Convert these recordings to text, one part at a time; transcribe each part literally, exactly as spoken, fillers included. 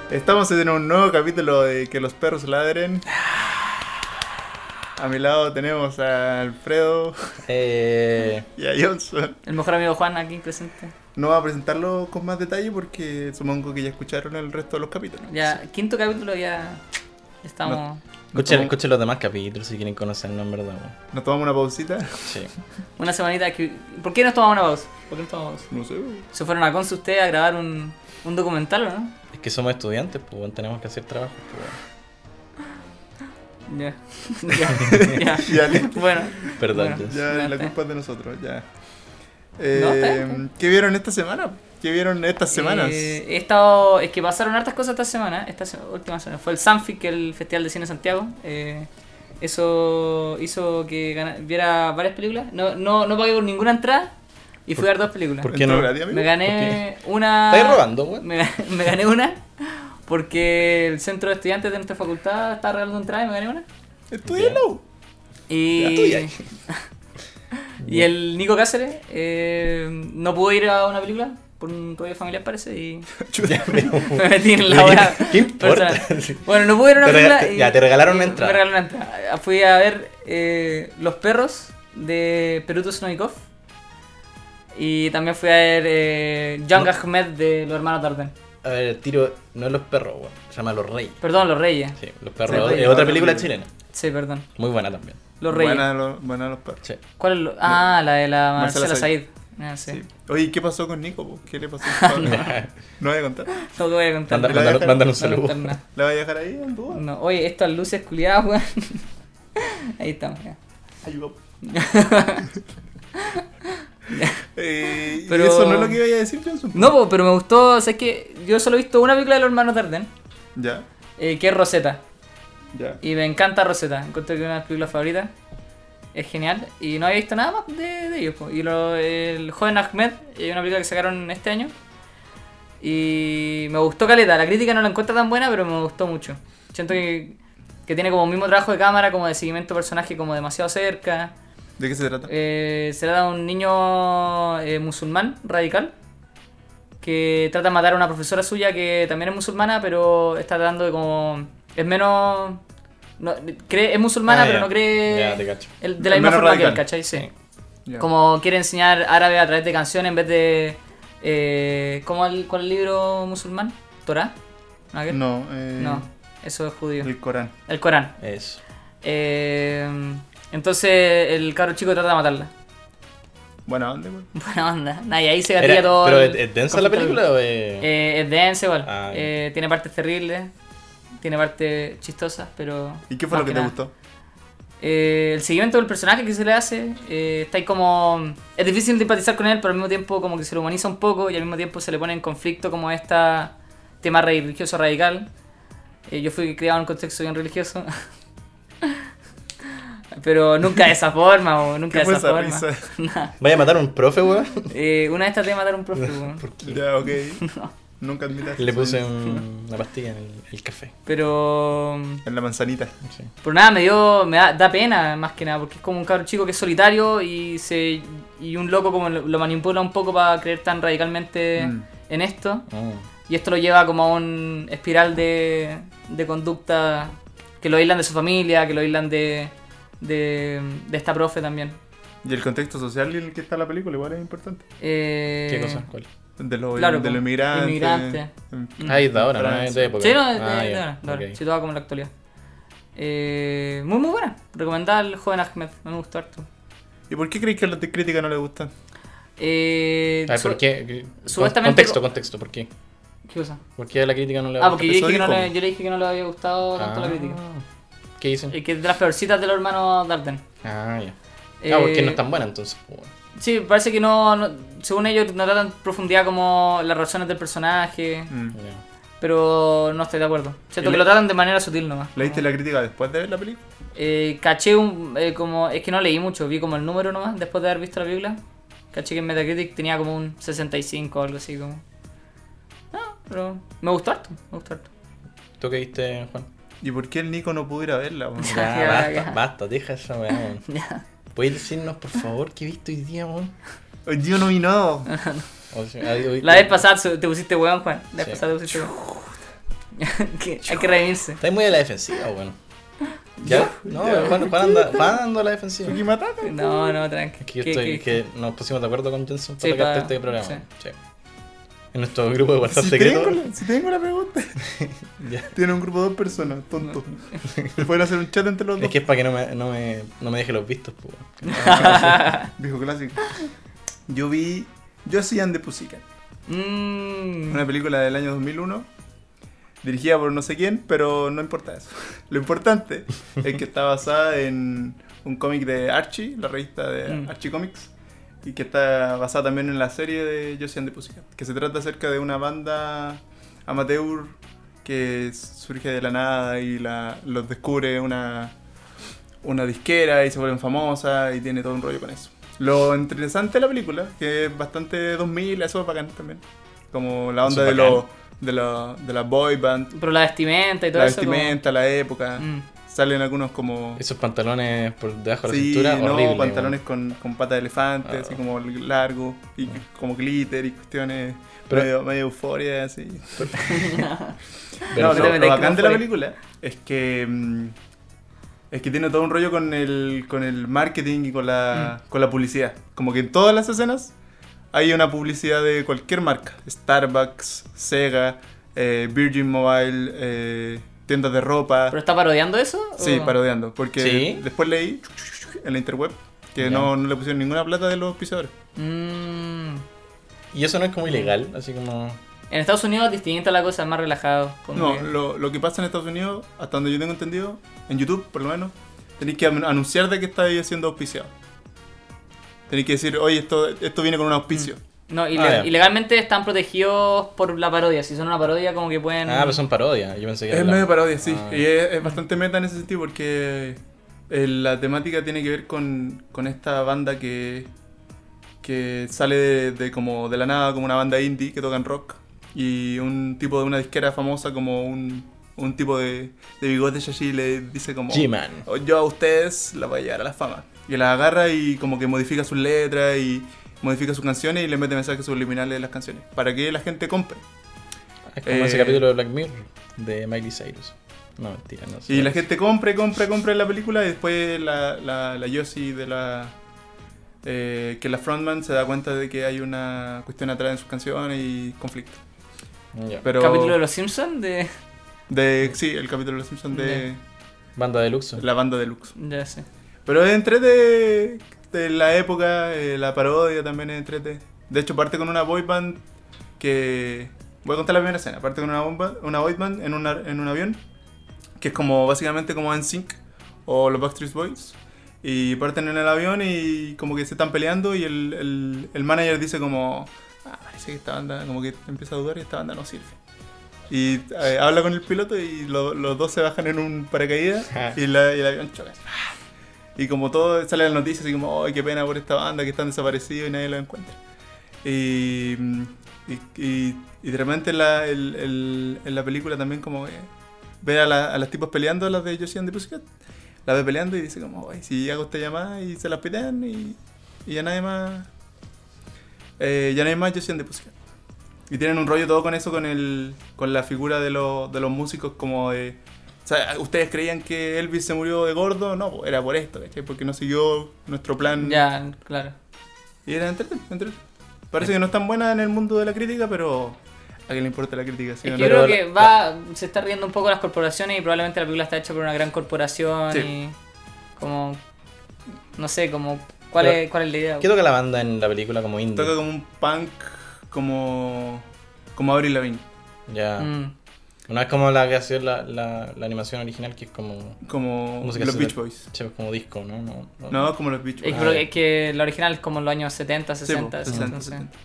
Estamos en un nuevo capítulo de Que los perros ladren. A mi lado tenemos a Alfredo eh... y a Johnson. El mejor amigo Juan aquí presente. No va a presentarlo con más detalle porque supongo que ya escucharon el resto de los capítulos. Ya, quinto capítulo ya estamos... No. Escuchen, escuchen los demás capítulos si quieren conocernos en verdad. Bueno. ¿Nos tomamos una pausita? Sí. Una semanita que... ¿Por qué nos tomamos una pausa? ¿Por qué nos tomamos pausa? No sé. ¿Se fueron a Conce ustedes a grabar un, un documental o no? Es que somos estudiantes, pues bueno, tenemos que hacer trabajo. Pues, Ya. ya. Ya, listo. Bueno. Perdón. Bueno. Ya, Ya la está. culpa es de nosotros, ya. Eh, No, está bien. ¿Qué vieron esta semana? ¿Qué vieron estas semanas? Eh, he estado... Es que pasaron hartas cosas esta semana. Esta se- última semana. Fue el Sanfic, el Festival de Cine de Santiago. Eh, eso hizo que gana- viera varias películas. No, no, no pagué por ninguna entrada. Y fui a ver dos películas. ¿Por qué ¿Entró no? gratis, amigo? Me gané una... ¿Estáis robando, güey? Me, ga- me gané una porque el centro de estudiantes de nuestra facultad estaba regalando entradas y me gané una. Estudialo. Y, La tuya. y el Nico Cáceres eh, no pudo ir a una película por un rollo familiar parece y Ya, pero- me metí en la hora. ¿Qué importa? personal. Bueno, no pude ir a una Te rega- película. te- ya, te regalaron y una entrada. Me regalaron una entrada. Fui a ver eh, Los Perros de Peruto Snovikov. Y también fui a ver eh, Young No. Ahmed de Los Hermanos Dardenne. A ver, el tiro no es Los Perros, güey. Se llama Los Reyes. Perdón, Los Reyes. Sí, Los Perros Sí, es Reyes. otra película chilena. Sí, perdón. Muy buena también. Los Reyes. Buena, lo- buena los perros. Sí. ¿Cuál es lo? Ah, la de la Marcela Marcela Said. Said. Ah, sí. Sí. Oye, ¿qué pasó con Nico? po? ¿Qué le pasó? No voy a contar. No te voy a contar. Manda- ¿La manda- dejan? Mandan un No voy a saludo. contar nada. ¿La voy a dejar ahí en duda? No, oye, estas luces culiadas, weón. Ahí estamos, ya. Ayuda. eh, Pero- ¿Y eso no es lo que iba a decir, Johnson? No, po, pero me gustó, o sea, es que yo solo he visto una película de Los Hermanos Dardenne, Ya, eh, que es Rosetta. ya. Y me encanta Rosetta, encuentro que es una de mis películas favoritas. Es genial. Y no había visto nada más de, de ellos. po. Y lo, el joven Ahmed, es una película que sacaron este año. Y me gustó caleta. La crítica no la encuentra tan buena, pero me gustó mucho. Siento que, que tiene como el mismo trabajo de cámara, como de seguimiento de personaje, como demasiado cerca. ¿De qué se trata? Eh, se trata de un niño eh, musulmán radical que trata de matar a una profesora suya que también es musulmana, pero está tratando de como... Es menos... No, cree, es musulmana, Ah, pero ya. no cree Ya, te cacho. el- de la Es misma menos forma que él, radical. ¿cachai? Sí. Ya. Como quiere enseñar árabe a través de canciones en vez de... Eh, ¿cómo el, ¿Cuál es el libro musulmán? ¿Torá? ¿No? ¿Qué? No, eh, No, eso es judío. el Corán. El Corán. Eso. Eh, entonces el cabro chico trata de matarla. Buena onda, güey. Buena onda. Nah, y ahí se gatilla Era- todo. ¿Pero el- es, es densa la conflicto. película o es...? Eh, es densa igual. Ah, ya. Eh, tiene partes terribles. Tiene partes chistosas, pero. ¿Y qué fue más lo que te nada. gustó? Eh, el seguimiento del personaje que se le hace. Eh, está ahí como. Es difícil de empatizar con él, pero al mismo tiempo como que se lo humaniza un poco y al mismo tiempo se le pone en conflicto como esta tema religioso radical. Eh, yo fui criado en un contexto bien religioso. Pero nunca de esa forma, o nunca ¿Qué de fue esa, esa forma. risa? Nah. ¿Vaya a matar a un profe, weón? Eh, una vez traté de matar a un profe, weón. ¿Por qué? Ya, ok. Nunca admitas. Le puse eso. un- una pastilla en el, el café. Pero. En la manzanita. Sí. Por nada, me dio. Me da, da pena, más que nada, porque es como un cabro chico que es solitario y se y un loco como lo, lo manipula un poco para creer tan radicalmente Mm. en esto. Mm. Y esto lo lleva como a un espiral de, de conducta que lo aíslan de su familia, que lo aíslan de, de, de esta profe también. Y el contexto social en el que está la película igual es importante. Eh, ¿Qué cosa? ¿Cuál? De los Claro, de po. los inmigrantes. Inmigrantes. En- Mm. Ah, es de ahora, ¿no? Francia. Es de época. Sí, no, de, Ah, de, ya, de ahora, de ahora, ok. situado como en la actualidad. Eh, muy muy buena, recomendada al joven Ahmed, me gustó harto. ¿Y por qué crees que a la crítica no le gustan? Eh, Ay, su- ¿por qué? ¿Qué- supuestamente- Contexto, contexto, ¿por qué? ¿Qué cosa? ¿Por qué a la crítica no le Ah, porque yo, Eso dije que no dijo. le, yo le dije que no le había gustado tanto Ah, la crítica. ¿Qué dicen? Eh, que es de las peorcitas de los hermanos Dardenne. Ah, ya. Eh, Ah, porque no es tan buena entonces. pues, bueno. Sí, parece que no, no- según ellos no tratan en profundidad como las razones del personaje, Mm. Ya. pero no estoy de acuerdo. Siento ¿Y que le- lo tratan de manera sutil nomás. ¿Leíste la crítica después de ver la película? Eh, caché un, eh, como, es que no leí mucho, vi como el número nomás después de haber visto la película. Caché que en Metacritic tenía como un sesenta y cinco o algo así como. No, pero me gustó harto, me gustó harto. ¿Tú qué viste, Juan? ¿Y por qué el Nico no pudo ir a verla? weón? Ya, Ya, ya, basta, ya. basta, deja esa weá, weón. Ya. ¿Puedes decirnos, por favor, qué viste hoy día, weón? Hoy día no vi nada. O sea, hoy- hoy- La vez pasada su- te pusiste weón, Juan. La vez Sí. pasada te pusiste weón. Que hay que redimirse. Estáis muy a la defensiva, weón. ¿Ya? No, Juan, Juan anda, Juan anda a la defensiva. Suki Matata. No, no, tranqui. Es que yo ¿Qué- estoy, qué- es que nos pusimos de acuerdo con Jensen para Sí, sacar pa- este programa. sí. Sí. En nuestro grupo de WhatsApp Si secreto. tengo, la- si tengo la pregunta. Ya. Tiene un grupo de dos personas, tonto. Pueden hacer un chat entre los Es dos. que es para que no me, no me, no me deje los vistos, pues. Viejo clásico. Yo vi Josie and the Pussycat. Mm. Una película del año dos mil uno. Dirigida por no sé quién, pero no importa eso. Lo importante es que está basada en un cómic de Archie, la revista de Mm. Archie Comics. Y que está basada también en la serie de Josie and the Pussycat. Que se trata acerca de una banda amateur que surge de la nada y la, los descubre una, una disquera y se vuelven famosas y tiene todo un rollo con eso. Lo interesante de la película, que es bastante dos mil, eso es bacán también. Como la onda Eso de, es los bacán. de, la, de la boy band, Pero la vestimenta y todo la eso. como- vestimenta, la época. Mm. Salen algunos como... Esos pantalones por debajo de la Sí, cintura, no, horrible. pantalones con, con pata de elefante, Ah. así como largo, y como glitter y cuestiones Pero- medio, medio euforia, así. Pero no, sí, lo, me lo da bacán de la euforia. película es que mm, es que tiene todo un rollo con el, con el marketing y con la, Mm. con la publicidad. Como que en todas las escenas hay una publicidad de cualquier marca. Starbucks, Sega, eh, Virgin Mobile, eh, tiendas de ropa. ¿Pero está parodiando eso? Sí, o- parodiando. Porque ¿Sí? después leí en la interweb que Ya. no, no le pusieron ninguna plata de los auspiciadores. Mm. Y eso no es como ilegal, así como. En Estados Unidos es distinta la cosa, es más relajado. como No, que- lo, lo que pasa en Estados Unidos, hasta donde yo tengo entendido, en YouTube por lo menos, tenéis que an- anunciar de que estáis siendo auspiciado. Tenéis que decir, oye, esto, esto viene con un auspicio. No, ile- Ah, ya. ilegalmente están protegidos por la parodia. Si son una parodia, como que pueden. Ah, pero son parodias. Yo pensé que Es era la- medio parodia, sí. Ah. Y es, es bastante meta en ese sentido porque eh, la temática tiene que ver con, con esta banda que, que sale de, de como de la nada, como una banda indie que tocan rock. Y un tipo de una disquera famosa, como un, un tipo de, de bigotes así, le dice como... G-Man. "Oh, yo a ustedes la voy a llevar a la fama. Y la agarra y como que modifica sus letras y modifica sus canciones y le mete mensajes subliminales en las canciones. Para que la gente compre. Es como Eh, ese capítulo de Black Mirror de Miley Cyrus. No, mentira, no sé. Y la gente compra, compra, compra en la película y después la, la, la Josie de la... eh, que la frontman se da cuenta de que hay una cuestión atrás en sus canciones y conflicto. Ya. Pero Capítulo de Los Simpsons de. de sí, el capítulo de los Simpsons de Banda de Luxo. la banda deluxe. Ya sé. Pero es entrete de la época, eh, la parodia también es entrete. De hecho parte con una boy band que... Voy a contar la primera escena. Parte con una, bomba, una boy band en, una, en un avión, que es como básicamente como N Sync o los Backstreet Boys. Y parten en el avión y como que se están peleando y el, el, el manager dice como... Ah, parece que esta banda como que empieza a dudar y esta banda no sirve. Y eh, habla con el piloto y lo- los dos se bajan en un paracaídas y, la, y el avión choca. Y como todo sale en las noticias así como, ¡ay, qué pena por esta banda que están desaparecidos y nadie los encuentra! Y, y, y, y de repente en la, el, el, en la película también como que ve a, la, a las tipas peleando, las de Josie and the Pussycat, la ve peleando y dice como, ay, si hago esta llamada y se las pelean y, y ya nadie más, eh, ya nadie más Josie and the Pussycat. Y tienen un rollo todo con eso, con el con la figura de, los de los músicos como de... O sea, ¿ustedes creían que Elvis se murió de gordo? No, pues, era por esto, ¿cachai? Porque no siguió nuestro plan. Ya, claro. Y era entretenido, entretenido. Parece que no es tan buena en el mundo de la crítica, pero a quién le importa la crítica. ¿Sí Es o que no? yo creo Pero que va, se está riendo un poco las corporaciones y probablemente la película está hecha por una gran corporación Sí. y como no sé, como cuál Pero, es cuál es la idea. ¿Qué toca la banda en la película como indie? Toca como un punk, como como Avril Lavigne, Ya. Mm. No es como la que hacía la, la, la animación original, que es como. como música los Beach setenta- Boys. che, como disco, ¿no? No, no. No, como los Beach Es Boys. que, Ah, creo ya. que- es que la original es como en los años setenta, Sí, sesenta, po, así, sesenta, entonces. sesenta.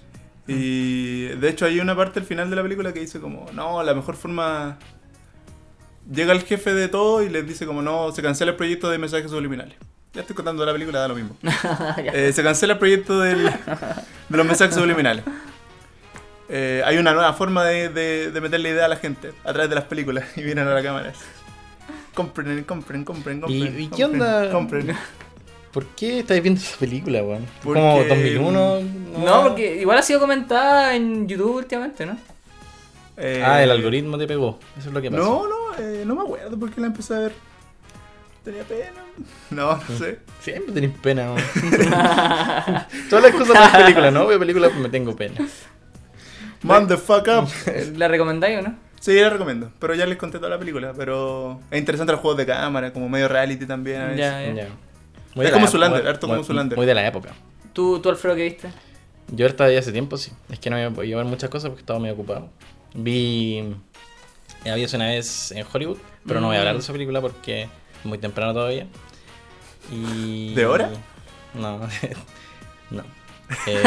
Y de hecho hay una parte al final de la película que dice como, no, la mejor forma... Llega el jefe de todo y les dice como, no, se cancela el proyecto de mensajes subliminales. Ya estoy contando la película, da lo mismo. Ya. Eh, se cancela el proyecto del, de los mensajes subliminales. Eh, hay una nueva forma de, de, de meterle idea a la gente a través de las películas y vienen a la cámara. Compren, compren, compren, compren. ¿Y- y compren, qué onda? Compren. ¿Por qué estáis viendo esa película, weón? Porque- Como dos mil uno. No, porque igual ha sido comentada en YouTube últimamente, ¿no? Eh, Ah, el algoritmo te pegó. Eso es lo que pasa. No, no, eh, no me acuerdo por qué la empecé a ver. Tenía pena. No, no sé. Siempre tenés pena, ¿no? Todas las cosas de las películas, ¿no? Veo películas me tengo pena. Man the fuck up. ¿La recomendáis o no? Sí, la recomiendo. Pero ya les conté toda la película. Pero es interesante los juegos de cámara, como medio reality también. A veces. Ya, ya. Ya. Es de como la- Zoolander, muy- harto como muy- Zoolander. Muy de la época. ¿Tú, tú Alfredo, qué viste? Yo estaba ya hace tiempo, sí. Es que no me podía ver muchas cosas porque estaba medio ocupado. Vi... Había una vez en Hollywood, pero no voy a hablar de esa película porque es muy temprano todavía. Y... ¿De hora? No, no. Eh,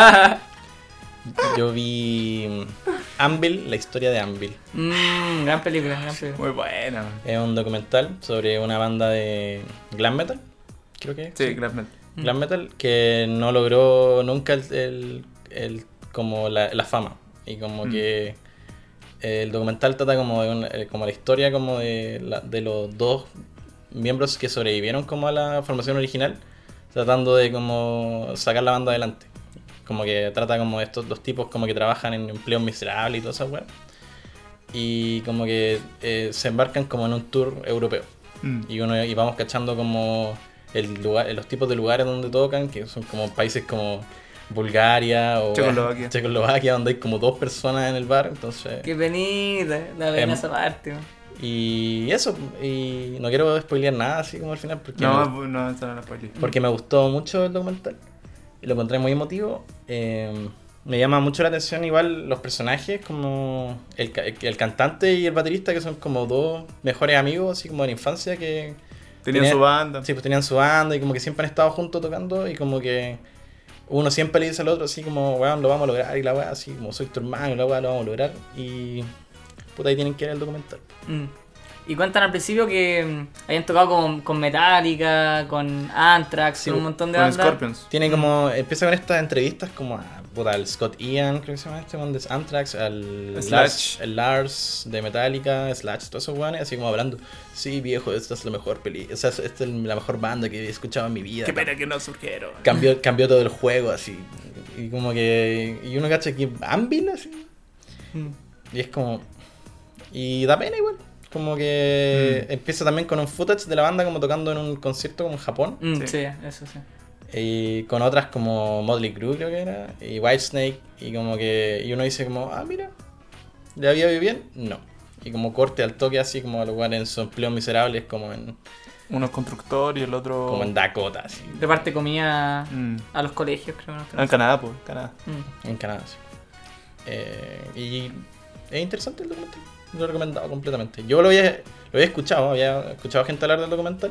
yo vi Anvil, la historia de Anvil. Mmm, gran película, gran película. Muy buena. man. Es un documental sobre una banda de glam metal, creo que es. Sí, claramente. Glam metal que no logró nunca el, el- el- como la, la fama y como Mm. que el documental trata como de una- eh, como la historia como de, la- de los dos miembros que sobrevivieron como a la formación original, tratando de como sacar la banda adelante. Como que trata como de estos dos tipos como que trabajan en empleos miserables y toda esa weá, y como que eh, se embarcan como en un tour europeo. Mm. Y uno y vamos cachando como el lugar, los tipos de lugares donde tocan, que son como países como Bulgaria o Checoslovaquia. Checoslovaquia, donde hay como dos personas en el bar, entonces Qué penita, la pena Em, esa parte. man. y eso, y no quiero spoilear nada así como al final porque No, me, no, esa no la spoilé. porque me gustó mucho el documental y lo encontré muy emotivo. Eh, me llama mucho la atención igual los personajes, como el, ca- el, el cantante y el baterista, que son como dos mejores amigos así como de la infancia, que Tenían tenía- su banda. sí, pues tenían su banda y como que siempre han estado juntos tocando y como que uno siempre le dice al otro así como, weón, lo vamos a lograr y la weá, así como soy tu hermano y la weá, lo vamos a lograr y puta, ahí tienen que ver el documental. Mm. Y cuentan al principio que mm, habían tocado con, con Metallica, con Anthrax, Sí, con un montón de Con bandas. Scorpions. Tiene como, empieza con estas entrevistas como a, puta, al Scott Ian, creo que se llama este one de Anthrax, al Slash. Lars, el Lars de Metallica, Slash, todos esos weones, así como hablando, sí viejo, esta es la mejor peli, o sea, esta es la mejor banda que he escuchado en mi vida. Qué pena que no surgieron. Cambió, cambió todo el juego así. Y como que. Y uno cacha que Anvil así. Mm. Y es como. Y da pena igual. Como que Mm. empieza también con un footage de la banda como tocando en un concierto como en Japón. Mm, Sí. sí, eso sí. Y con otras como Motley Crue creo que era. Y Whitesnake. Y como que. Y uno dice como, ah, mira. ¿Le había ido bien? No. Y como corte al toque así como al lugar en sus empleos miserables como en, Uno es constructor y el otro. como en Dakota así. Reparte comida Mm. a los colegios, creo. ¿no? Ah, en Canadá, pues. Canadá. Mm. En Canadá, sí. Eh, y es interesante el documental. Lo he recomendado completamente. Yo lo había, lo había escuchado, había escuchado gente hablar del documental,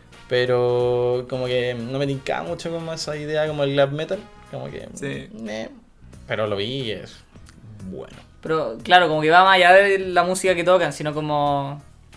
pero como que no me tincaba mucho como esa idea como el glam metal. Como que. Sí. eh, pero lo vi y es bueno. Pero claro, como que va más allá de la música que tocan, sino como.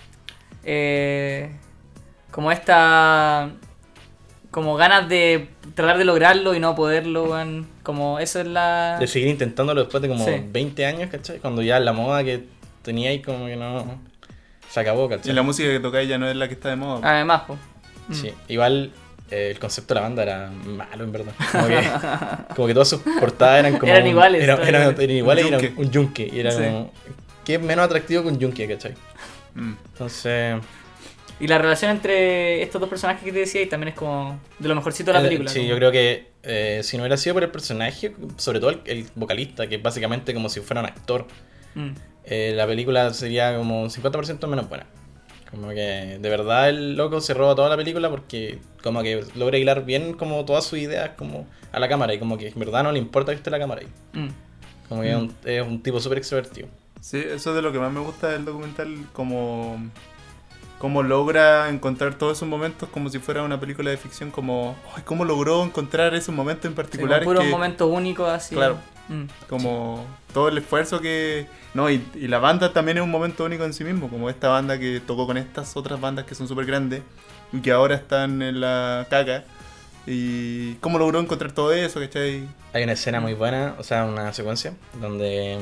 Eh, como esta. Como ganas de tratar de lograrlo y no poderlo, weón. Como eso es la. De seguir intentándolo después de como Sí. veinte años, ¿cachai? Cuando ya la moda que tenía ahí como que no. Se acabó, ¿cachai? Y la música que tocáis ya no es la que está de moda. Además, pues. Sí, igual eh, el concepto de la banda era malo en verdad. Como que, como que todas sus portadas eran como. Eran un- iguales, Eran, todas eran- iguales. eran iguales y Un eran yunque. un yunque. Y era Sí. como. ¿Qué es menos atractivo que un yunque, cachai? Mm. Entonces. Y la relación entre estos dos personajes que te decía y también es como de lo mejorcito de la eh, película. Sí, como- yo creo que eh, si no hubiera sido por el personaje, sobre todo el, el vocalista, que es básicamente como si fuera un actor, Mm. eh, la película sería como un cincuenta por ciento menos buena. Como que de verdad el loco se roba toda la película porque como que logra hilar bien como todas sus ideas como a la cámara y como que en verdad no le importa que esté la cámara ahí. Mm. Como que es, un, es un tipo súper extrovertido. Sí, eso es de lo que más me gusta del documental, como cómo logra encontrar todos esos momentos como si fuera una película de ficción, como ay, cómo logró encontrar esos momentos en Sí, particular, como puros que, momentos únicos así. Claro. Mm. como todo el esfuerzo que no y, y la banda también es un momento único en sí mismo, como esta banda que tocó con estas otras bandas que son súper grandes y que ahora están en la caca, y cómo logró encontrar todo eso, ¿cachai? Hay una escena muy buena, o sea, una secuencia donde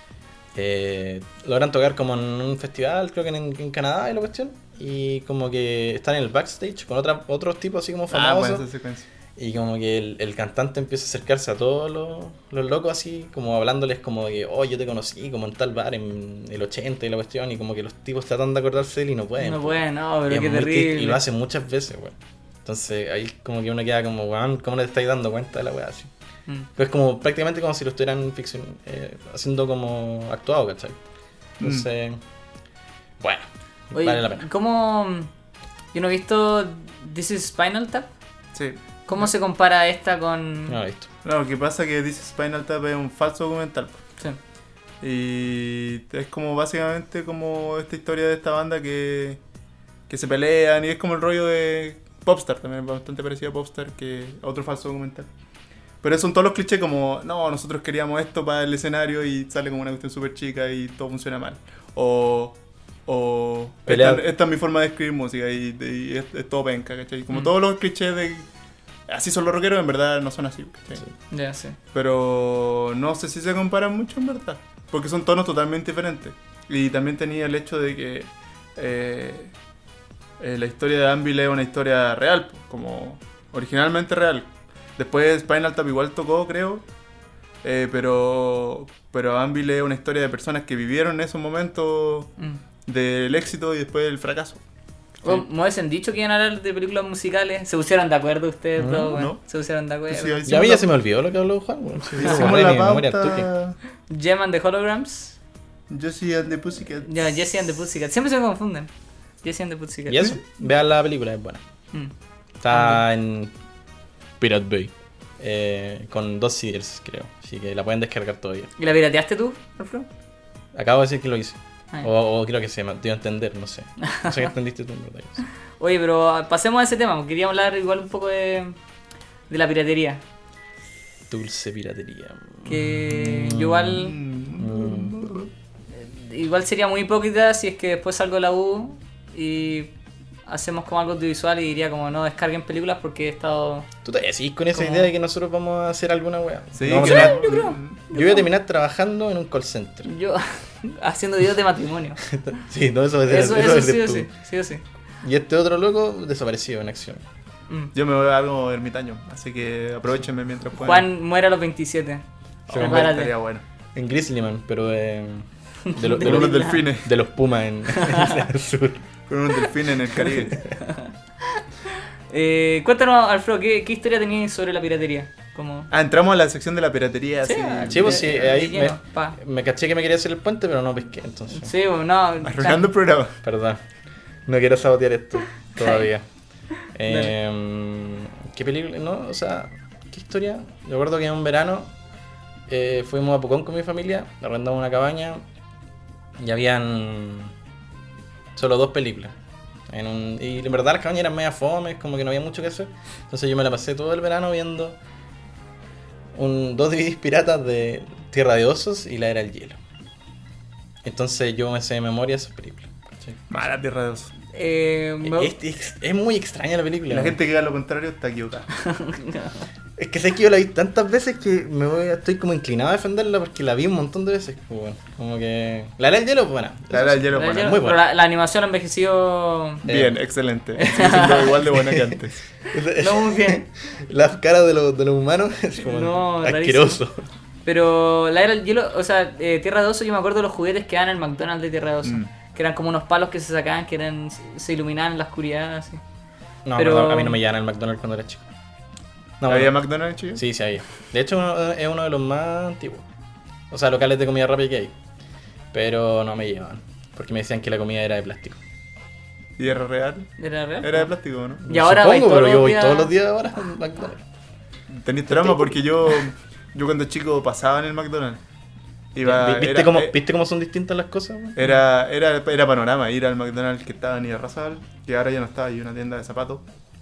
eh, logran tocar como en un festival, creo que en, en Canadá y la cuestión, y como que están en el backstage con otra, otros tipos así como Ah, famosos. bueno, esa secuencia. Y como que el, el cantante empieza a acercarse a todos los, los locos así, como hablándoles como de que, oh, yo te conocí como en tal bar en el ochenta y la cuestión, y como que los tipos tratan de acordarse de él y no pueden. No po. pueden, no, Y pero es qué muy triste, terrible. y lo hacen muchas veces, weón. Entonces ahí como que uno queda como, weón, ¿cómo no te estáis dando cuenta de la weá así? Mm. Pero es como prácticamente como si lo estuvieran ficción, eh, haciendo como actuado, ¿cachai? Entonces, bueno, Oye, vale la pena. ¿cómo...? Yo no he visto This is Spinal Tap. Sí. ¿Cómo se compara esta con...? No lo he visto. No, lo que pasa es que This Spinal Tap es un falso documental. Sí. Y es como básicamente como esta historia de esta banda que, que se pelean y es como el rollo de Popstar, también bastante parecido a Popstar, que otro falso documental. Pero son todos los clichés como, no, nosotros queríamos esto para el escenario y sale como una cuestión súper chica y todo funciona mal. O, o esta, esta es mi forma de escribir música y, y es, es todo penca, ¿cachai? Como Mm. todos los clichés de, así son los rockeros, en verdad no son así, ¿cachai? Sí. Ya, sí. Pero no sé si se comparan mucho en verdad, porque son tonos totalmente diferentes. Y también tenía el hecho de que eh, eh, la historia de Anvil es una historia real, como originalmente real. Después Spinal Tap igual tocó, creo, eh, pero, pero Anvil es una historia de personas que vivieron esos momentos Mm. del éxito y después del fracaso. Oh, ¿Me hubiesen dicho que iban a hablar de películas musicales? ¿Se pusieron de acuerdo ustedes No, dos? Bueno, no. Se pusieron de acuerdo. Sí, Ya a mí hicimos ya la- se me olvidó lo que habló Juan, weón. Sí, Hicimos lo guardé la en mi memoria al toque. pauta. Gem and the Holograms. Josie and the Pussycats. Ya, Jesse and the Pussycat. Siempre se me confunden. Jesse and the Pussycat. Y eso, vean la película, es buena. Mm. Está en Pirate Bay. Eh, con dos C Ds, creo. Así que la pueden descargar todavía. ¿Y la pirateaste tú, Alfredo? Acabo de decir que lo hice. Ah, ya. O, o creo que se me dio a entender, no sé. No sé qué entendiste tú, en verdad. Oye, pero ah, pasemos a ese tema. Quería hablar igual un poco de, de la piratería. Dulce piratería. Que yo igual, Mm. igual sería muy hipócrita si es que después salgo de la U y hacemos como algo audiovisual y diría como no descarguen películas porque he estado... ¿Tú te decís con esa ¿Cómo? idea de que nosotros vamos a hacer alguna wea? Sí, No vamos que- a terminar- yo creo. Yo voy a terminar trabajando en un call center. Yo haciendo videos de matrimonio. Sí, todo eso va a ser Eso, eso eso va a sí ser o tú. sí, sí o sí. Y este otro loco desaparecido en acción. Mm. Yo me voy a algo ermitaño, así que aprovechenme mientras puedan. Juan muere a los veintisiete. Oh, Prepárate. estaría bueno. En Grizzlyman, pero de, de, lo- de Con los- unos delfines. de los Pumas en, en el sur. Con unos delfines en el Caribe. Eh, cuéntanos, Alfredo, ¿qué, qué historia tenías sobre la piratería? Como... Ah, entramos a la sección de la piratería. Sí, así, ah, Sí, pues sí, de- ahí de lleno, me, pa. me caché que me quería hacer el puente, pero no pesqué, entonces. Sí, bueno, no. arruinando el programa. Perdón. No quiero sabotear esto todavía. Eh, ¿Qué película? No, o sea, ¿qué historia? Recuerdo que en un verano eh, fuimos a Pucón con mi familia, arrendamos una cabaña y habían solo dos películas. En un, y en verdad las cabañas eran media fome, como que no había mucho que hacer. Entonces yo me la pasé todo el verano viendo un, dos D V Ds piratas de Tierra de Osos y La Era del Hielo. Entonces yo me sé de memoria esas películas. ¿cachai? Mala tierra de osos. Eh, me- Es, es- es muy extraña la película. La ¿no? gente que haga lo contrario está equivocada. Es que sé que yo la vi tantas veces que me voy, estoy como inclinado a defenderla porque la vi un montón de veces. Pues bueno, como que. La Era del Hielo, buena. La Era del Hielo, la- buena. yo- muy pero buena. la, la animación ha envejecido. Bien, excelente. Sigue siendo igual de buena que antes. No muy bien. Las caras de los, de los humanos es como No, asqueroso. Pero la era del hielo, o sea, eh, Tierra de Oso, yo me acuerdo de los juguetes que daban en el McDonald's de Tierra de Oso. Mm. Que eran como unos palos que se sacaban, que eran se iluminaban en la oscuridad, así. No, Pero- pero a mí no me llegan al McDonald's cuando era chico. No, ¿Había bueno, McDonald's, chico? Sí, sí había. De hecho, uno- es uno de los más antiguos. O sea, locales de comida rápida que hay. Pero no me llevaban. Porque me decían que la comida era de plástico. ¿Y era real? ¿Era real? Era de plástico, ¿no? Y ahora vais Supongo, todos pero los yo voy días- todos los días ahora al McDonald's. Tenías trauma porque yo, yo cuando chico pasaba en el McDonald's. Iba, ¿Vi- ¿Viste, era, cómo, eh, ¿Viste cómo son distintas las cosas? güey? Era, era, era panorama ir al McDonald's que estaba en Irarrázaval, que ahora ya no está, hay una tienda de zapatos.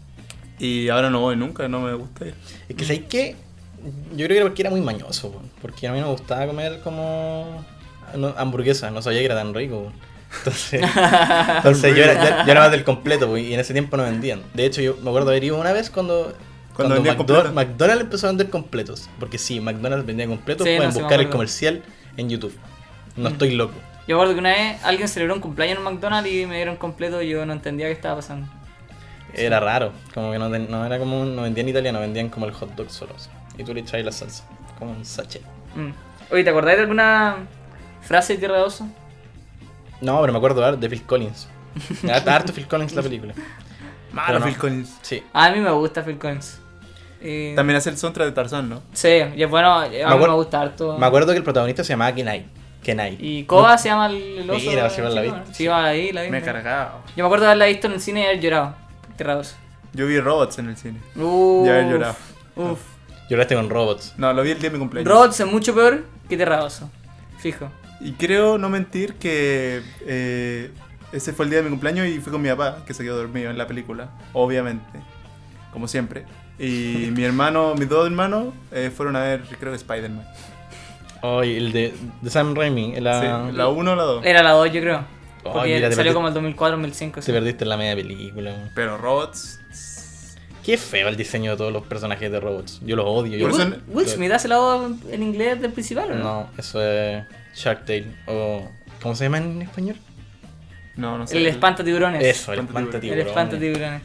Y ahora no voy nunca, no me gusta ir. Es que, ¿sabes qué? Yo creo que era porque era muy mañoso, güey. Porque a mí no me gustaba comer como no, hamburguesas, no sabía que era tan rico, güey. Entonces, entonces yo, era, yo, yo era más del completo, güey, y en ese tiempo no vendían. De hecho, yo me acuerdo haber ido una vez cuando, Cuando cuando, vendían McDo- completo. McDonald's empezó a vender completos. Porque sí, McDonald's vendía completos, Sí, no, pueden sí me buscar el acuerdo. comercial en YouTube. No Mm. estoy loco. Yo me acuerdo que una vez alguien celebró un cumpleaños en un McDonald's y me dieron completo y yo no entendía qué estaba pasando. Era raro, como que no, ten- no era como un- no vendían italiano, vendían como el hot dog solo. Así. Y tú le echabas la salsa, como un sachet. Mm. Oye, ¿te acordáis de alguna frase de Tierra de Oso? No, pero me acuerdo har- de Phil Collins. Harto harto Phil Collins la película. Malo Pero no. Phil Collins. Sí. A mí me gusta Phil Collins. Y- También hace el soundtrack de Tarzán, ¿no? Sí, y es bueno, a mí me, acuer- gusta harto. Me acuerdo que el protagonista se llamaba Kenai. Kenai. Y Koba se llama el, el oso. Mira, si vos la chico, viste. Sí, va ahí, la vi. Me he cargado. Yo me acuerdo de haberla visto en el cine y haber llorado. Tierra de Oso. Yo vi Robots en el cine. Uf, Ya haber llorado. Uf. Lloraste con robots. No, lo vi el día de mi cumpleaños. Robots es mucho peor que Tierra de Oso. Fijo. Y creo no mentir que eh, ese fue el día de mi cumpleaños y fui con mi papá, que se quedó dormido en la película, obviamente, como siempre. Y mi hermano, mis dos hermanos, eh, fueron a ver, creo que Spider-Man. Oh, y el de, de Sam Raimi. La... Sí, la uno o la dos. Era la dos, yo creo. Ay, Porque mira, te salió perdí- como el dos mil cuatro, dos mil cinco. Te Sí. perdiste en la media película. weón. Pero Robots... Qué feo el diseño de todos los personajes de robots. Yo los odio. ¿Y Yo Por los- eso- Will, Will Smith hace la voz en inglés del principal o no? No, eso es Shark Tale. O, ¿cómo se llama en español? No, no sé. El espanta tiburones. Eso, el Espanta espanta El tiburones. espanta tiburones.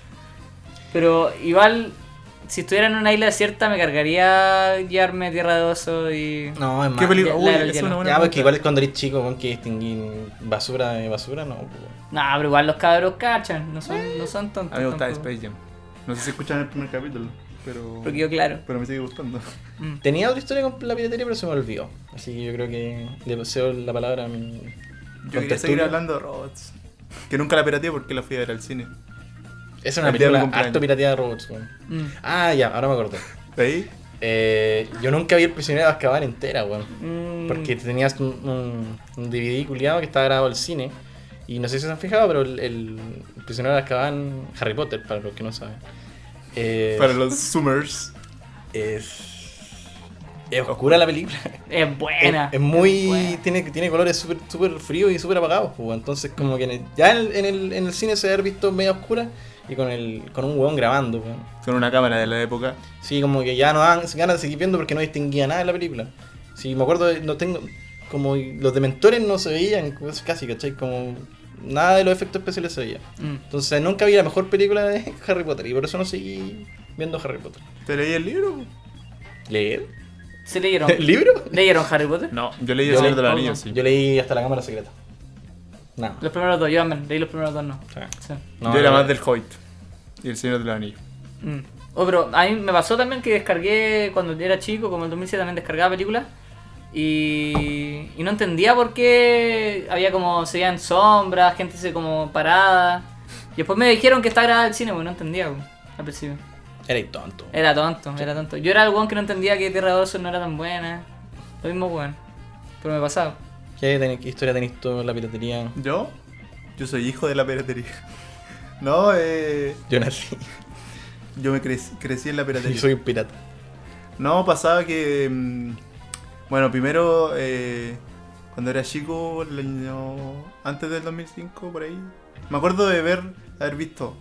Pero igual, si estuviera en una isla desierta, me cargaría guiarme a Tierra de Oso y. No, es más. ¿Qué película? Ya, Uy, la del esa es hielo. una buena Ya, porque pregunta. igual es cuando eres chico, con que distinguir basura de basura, no. pues. Nah, pero igual los cabros cachan, no son, no son tontos. A mí me gustaba tampoco. Space Jam. No sé si escuchan el primer capítulo, pero... Pero quedó claro. Pero me sigue gustando. Mm. Tenía otra historia con la piratería, pero se me olvidó. Así que yo creo que le paseo la palabra a mi. Yo quería contertulio. seguir hablando de Robots. Que nunca la pirateé porque la fui a ver al cine. Es una El día de mi película cumpleaños. harto pirateada de robots, weón. Mm. Ah, ya, ahora me acordé. ¿De ahí? Eh, yo nunca vi El Prisionero de Azkaban entera, weón. Mm. Porque tenías un, un, un D V D culiado que estaba grabado al cine. Y no sé si se han fijado, pero el, el Prisionero de Azkaban, Harry Potter, para los que no saben. eh, Para los Summers. es. Es oscura la película. Es buena. Es, es muy. buena. Tiene, tiene colores súper super fríos y súper apagados. Pues, entonces, como que en el- ya en el, en, el, en el cine se debe haber visto media oscura y con el con un hueón grabando. Pues. Con una cámara de la época. Sí, como que ya no dan ganas de seguir viendo porque no distinguía nada en la película. Sí, me acuerdo, de- no tengo. Como los dementores no se veían casi, ¿cachai? Como nada de los efectos especiales se veía. Mm. Entonces nunca vi la mejor película de Harry Potter y por eso no seguí viendo Harry Potter. ¿Te leí el libro? ¿Leer? ¿Se leyeron? ¿El libro? ¿Leyeron Harry Potter? No, yo leí El Yo Señor leí de los todo. Anillos, sí. Yo leí hasta la cámara secreta. No. Los primeros dos, yo también leí los primeros dos, no. O sea, Sí. no, yo era no, más del Hobbit y El Señor de los Anillos. Mm. Oh, pero a mí me pasó también que descargué cuando era chico, como en el dos mil siete también descargaba películas. Y, y no entendía por qué había como, se veían sombras, gente se como parada. Y después me dijeron que estaba grabada el cine, porque no entendía pues, al principio. Eres tonto. Era tonto, era tonto. Yo era el weón que no entendía que Tierra de Osos no era tan buena. Lo mismo weón. Pero me pasaba. ¿Qué, ten- qué historia tenés tú en la piratería? ¿Yo? Yo soy hijo de la piratería. No, eh... Yo nací. Yo me creci, crecí en la Yo piratería. soy un pirata. No, pasaba que... mm, Bueno, primero, eh, cuando era chico, el año antes del dos mil cinco, por ahí, me acuerdo de ver, haber visto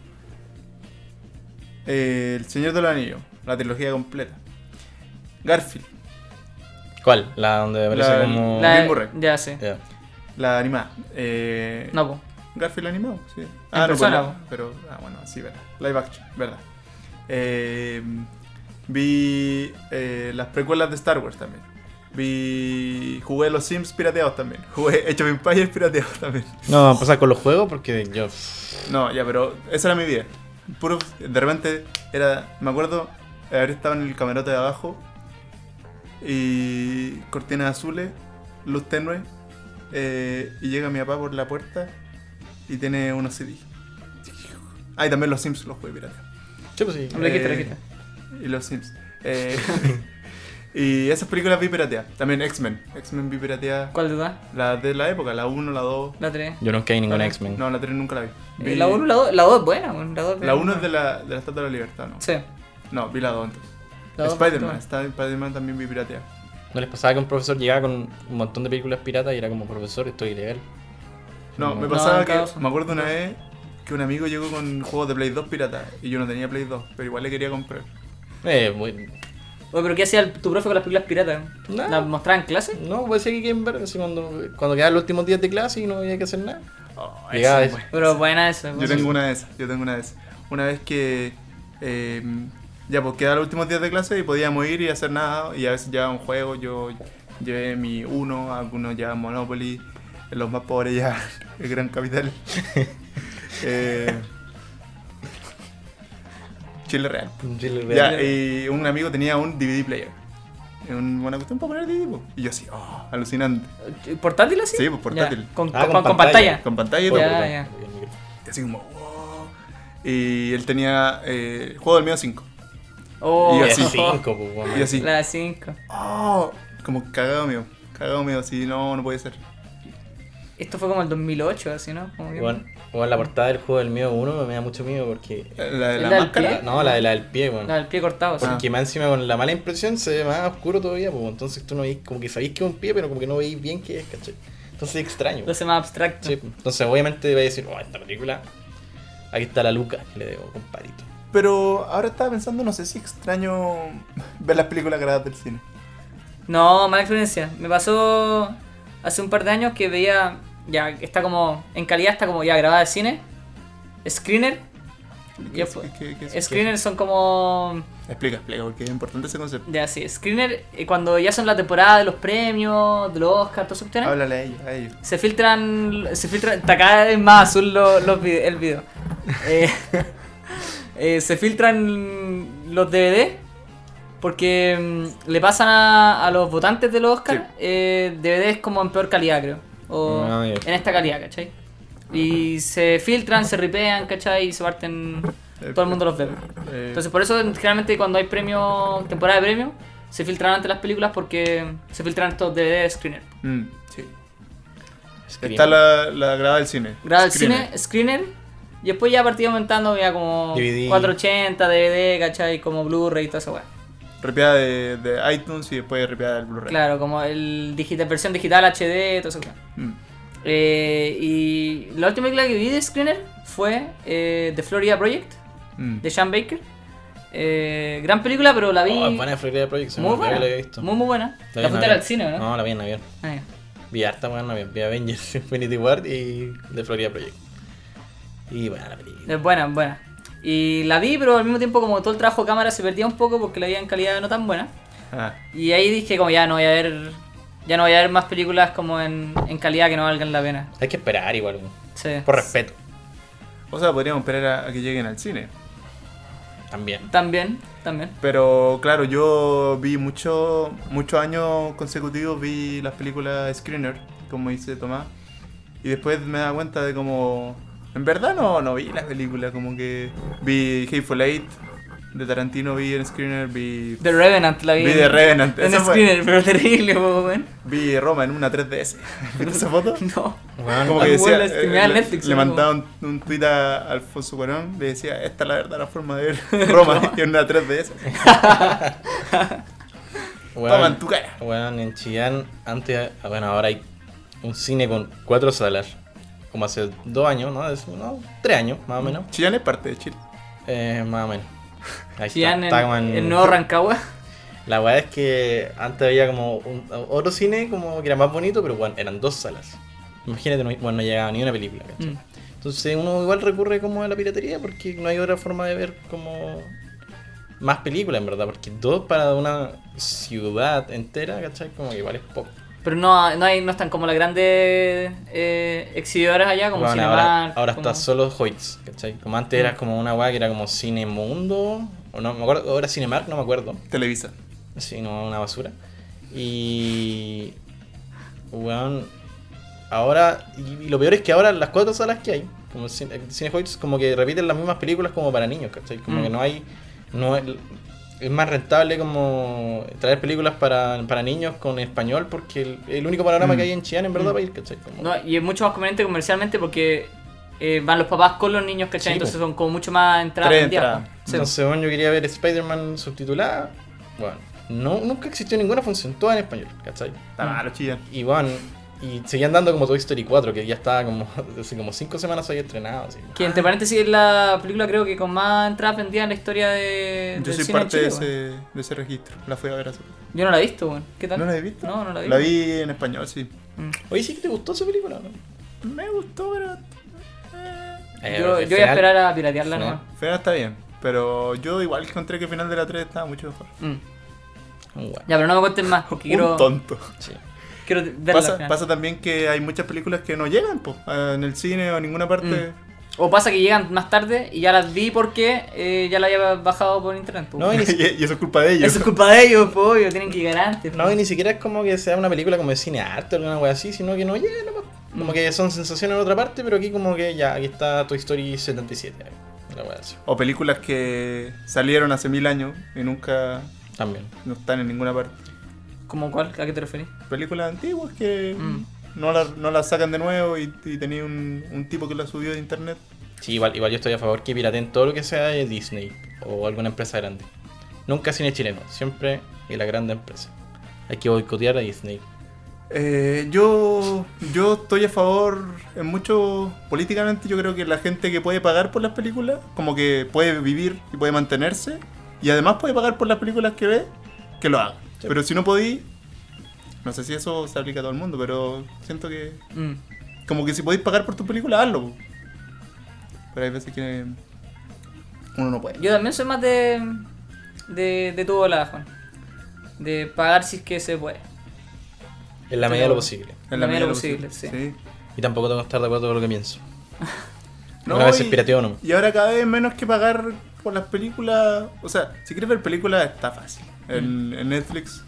eh, El Señor de los Anillos, la trilogía completa. Garfield, ¿Cuál? La donde aparece La- como. La- Bill Murray. Ya sé. Ya. la animada. Eh, No, po. Garfield animado, sí. En persona, pues, la- pero, ah, bueno, sí, verdad. Live action, verdad. Eh, vi eh, las precuelas de Star Wars también. Vi. Jugué los Sims pirateados también. Jugué Age of Empires pirateados también. No, vamos a pasar con los juegos porque yo. No, ya, pero esa era mi vida. Puro, de repente era. Me acuerdo haber estado en el camarote de abajo y cortinas azules, luz tenue, eh, y llega mi papá por la puerta y tiene unos C D. Ah, y también los Sims los jugué pirateados. Sí, pues sí. Lo dijiste, lo Eh, dijiste. Y los Sims. Eh, y esas películas vi pirateadas. También X-Men. X-Men vi pirateadas. ¿Cuál de todas? La de la época, la uno, la dos. La tres. Yo nunca vi ninguna La- X-Men. No, la tres nunca la vi. Eh, Vi- la uno, la dos, la dos es buena, weón. La dos La uno es de la, de la Estatua de la Libertad, ¿no? Sí. No, vi la dos entonces. La dos Spider-Man, es está- Spider-Man también vi pirateada. ¿No les pasaba que un profesor llegaba con un montón de películas piratas y era como, profesor, esto es ilegal? No, No, me no, pasaba en que, caso. me acuerdo una vez que un amigo llegó con juegos de Play dos pirata y yo no tenía Play dos, pero igual le quería comprar. Eh, bueno. Oye, pero ¿qué hacía el- tu profe con las películas piratas? Nada. ¿Las mostraba en clase? No, puede ser que quieren ver así cuando, cuando quedaban los últimos días de clase y no había que hacer nada. Oh, Llegaba esa eso. es buena. Pero buena esa. Yo buena. tengo una de esas, yo tengo una de esas. una vez que eh, ya pues quedaban los últimos días de clase y podíamos ir y hacer nada, y a veces llevaba un juego, yo llevé mi Uno, algunos llevaban Monopoly, los más pobres ya el Gran Capital. eh, Chile Real. Chile Ya, Real. y un amigo tenía un D V D player. Un buena cuestión para poner D V D, po. Y yo así, oh, alucinante. ¿Portátil así? Sí, pues portátil. Ya, Con, Ah, con, con con pantalla. pantalla. Con pantalla y todo. Ya, Perdón, ya. Y así como, wow. Y él tenía eh, juego del mío cinco. Oh, Y Y así. así. cinco, pues, weón. Y así, La cinco. oh, como cagado mío. Cagado mío, así, no, no puede ser. Esto fue como el dos mil ocho, así, ¿no? Como que- Bueno, bueno, la portada del juego del mío uno me da mucho miedo porque... La de ¿Es la la del máscara. pie? No, la de la del pie, weón. La del pie cortado, sí. Porque más encima con la mala impresión se ve más oscuro todavía, pues entonces tú no veis, como que sabéis que es un pie, pero como que no veis bien qué es, ¿cachai? Entonces es extraño. Lo hace más abstracto. Sí, pues. Entonces obviamente vais a decir, oh, esta película, aquí está la Luca, que le debo, compadrito. Pero ahora estaba pensando, no sé si extraño ver las películas grabadas del cine. No, mala experiencia. Me pasó hace un par de años que veía, ya está como, en calidad está como ya grabada de cine. Screener. ¿Qué, Ya es- fue. qué- qué es- Screener son como, Explica, explica, porque es importante ese concepto. ya sí, Screener, eh, cuando ya son la temporada de los premios, de los Oscars, todas esas cuestiones, Háblale a ellos, a ellos. se filtran, se filtran, está cada vez más azul los, los vide- el video. Eh, eh, se filtran los D V D porque mm, le pasan a, a los votantes de los Oscars Sí. eh, D V Ds como en peor calidad, creo. O Ah, ya. en esta calidad, ¿cachai? Y se filtran, se ripean, ¿cachai? Y se parten, todo el mundo los ve. Eh, Entonces por eso generalmente cuando hay premio, temporada de premio, se filtran antes las películas porque se filtran estos D V D de screener. mm, sí. Scream. Está la, la grabada del cine. Graba el Screener. cine, screener, y después ya partido aumentando ya como D V D. cuatrocientos ochenta, D V D, ¿cachai? Como Blu-ray y toda esa weá. Ripeada de, de iTunes y después ripeada del Blu-ray. Claro, como el digital, versión digital H D, toda esa weá. Mm. Eh, y la última película que vi de screener fue eh, The Florida Project, Mm. de Sean Baker. Eh, gran película, pero la vi Oh, es buena Florida Project, se me muy olvidó que buena. la había visto. Muy, muy buena. vi La en fuiste avión. al cine, ¿no? No, la vi en avión. Ah, ya. Vi harta buena avión, vi Avengers Infinity War y The Florida Project. Y buena la película. Es buena, es buena. Y la vi, pero al mismo tiempo como todo el trabajo de cámara se perdía un poco porque la vi en calidad no tan buena. Ah, Y ahí dije como ya no voy a ver, ya no voy a ver más películas como en, en calidad que no valgan la pena. Hay que esperar igual, weón. Sí. Por respeto. o sea, podríamos esperar a, a que lleguen al cine. También. También, también. Pero claro, yo vi mucho, muchos años consecutivos, vi las películas Screener, como dice Tomás. Y después me da cuenta de como... En verdad no, no vi la película, como que vi Hateful Eight de Tarantino, vi en Screener, vi... The Revenant la vi. Vi en- The Revenant, En esa fue. screener, pero terrible, po, weón. Vi Roma en una tres D S. ¿Viste esa foto? No. Weón, Como Ah, que decía, bueno, la streameaba en eh, le, Netflix, le ¿no? mandaba un, un tweet a Alfonso Cuarón, le decía, esta es la verdad la forma de ver Roma y en una tres D S. weón, Toma en tu cara. weón, en Chillán, antes, ah, bueno, ahora hay un cine con cuatro salas. Como hace dos años, ¿no? Es- no, tres años, más o menos. Chillán es parte de Chile. Eh, más o menos. Ahí Sí, en, está, está como en- el nuevo Rancagua. La weá es que antes había como un, otro cine como que era más bonito, pero bueno, eran dos salas. Imagínate, no, bueno, no llegaba ni una película, ¿cachai? Mm. Entonces uno igual recurre como a la piratería porque no hay otra forma de ver como más películas, en verdad, porque dos para una ciudad entera, ¿cachai? Como que igual es poco. Pero no, no, hay, no están como las grandes eh, exhibidoras allá, como Bueno, Cinemark. ahora ahora como- está solo Hoyts, ¿cachai? Como antes era como una weá que era como Cinemundo, o no me acuerdo, ahora Cinemark, no me acuerdo. Televisa. Sí, no, una basura. Y. Weón. Ahora. Y, y lo peor es que ahora las cuatro salas que hay, como Cine, Cine Hoyts, como que repiten las mismas películas como para niños, ¿cachai? Como Mm. que no hay. No es, es más rentable como traer películas para, para niños con español porque el, el único panorama Mm. que hay en Chillán en verdad Mm. para ir, ¿cachai? Como- No, y es mucho más conveniente comercialmente porque eh, van los papás con los niños, ¿cachai? Sí, Entonces po. son como mucho más entradas Tres vendidas, entradas. po. Sí, Entonces, bueno, yo quería ver Spider-Man subtitulada. Bueno, no, nunca existió ninguna función, toda en español, ¿cachai? Está malo, Chillán. Y bueno, y seguían dando como Toy Story cuatro, que ya estaba como, hace como cinco semanas se había estrenado. Así. Que entre paréntesis es la película creo que con más entradas vendidas en la historia de, Yo del soy cine en parte de, Chile, weón. ese, de ese registro. La fui a ver hace poco. Yo no la he visto, weón. ¿Qué tal? ¿No la he visto? No, no la vi. La vi en español, sí. Mm. Oye, ¿sí que te gustó esa película? ¿No? Me gustó, pero... eh, Eh, Yo, el yo voy a final- esperar a piratearla final. nomás. Final está bien, pero yo igual encontré que el final de la tres estaba mucho mejor. Mm. Un guay. Ya, pero no me cuenten más, porque Un quiero, tonto. Sí. quiero verla al Pasa, final. pasa también que hay muchas películas que no llegan po, en el cine o en ninguna parte. O pasa que llegan más tarde y ya las vi porque eh, ya la había bajado por internet. po. No, y ni, si- y, y eso es culpa de ellos. Eso es culpa de ellos, po, obvio, tienen que llegar antes. po. no, y ni siquiera es como que sea una película como de cine arte o alguna wea así, sino que no llega nomás. Como Mm. que son sensaciones en otra parte, pero aquí como que ya, aquí está Toy Story setenta y siete. La wea así. O películas que salieron hace mil años y nunca También. no están en ninguna parte. ¿Cómo cuál? ¿A qué te referís? Películas antiguas que Mm. no las no las sacan de nuevo y, y tenía un, un tipo que las subió de internet. Sí, igual, igual yo estoy a favor que piraten todo lo que sea de Disney o alguna empresa grande. Nunca cine chileno, siempre de la grande empresa. Hay que boicotear a Disney. Eh, yo, yo estoy a favor en mucho políticamente. Yo creo que la gente que puede pagar por las películas, como que puede vivir y puede mantenerse, y además puede pagar por las películas que ve, que lo haga. Sí. Pero si no podí, no sé si eso se aplica a todo el mundo, pero siento que Mm. como que si podéis pagar por tu película, hazlo. po. Pero hay veces que uno no puede. Yo también soy más de. de, de tu volada, Juan. De pagar si es que se puede. En la Pero- medida de lo posible. En la medida de lo posible, sí. Y tampoco tengo que estar de acuerdo con lo que pienso. No, Una vez y- es pirateo no. Y ahora cada vez menos que pagar por las películas. O sea, si quieres ver películas está fácil. En, en Netflix.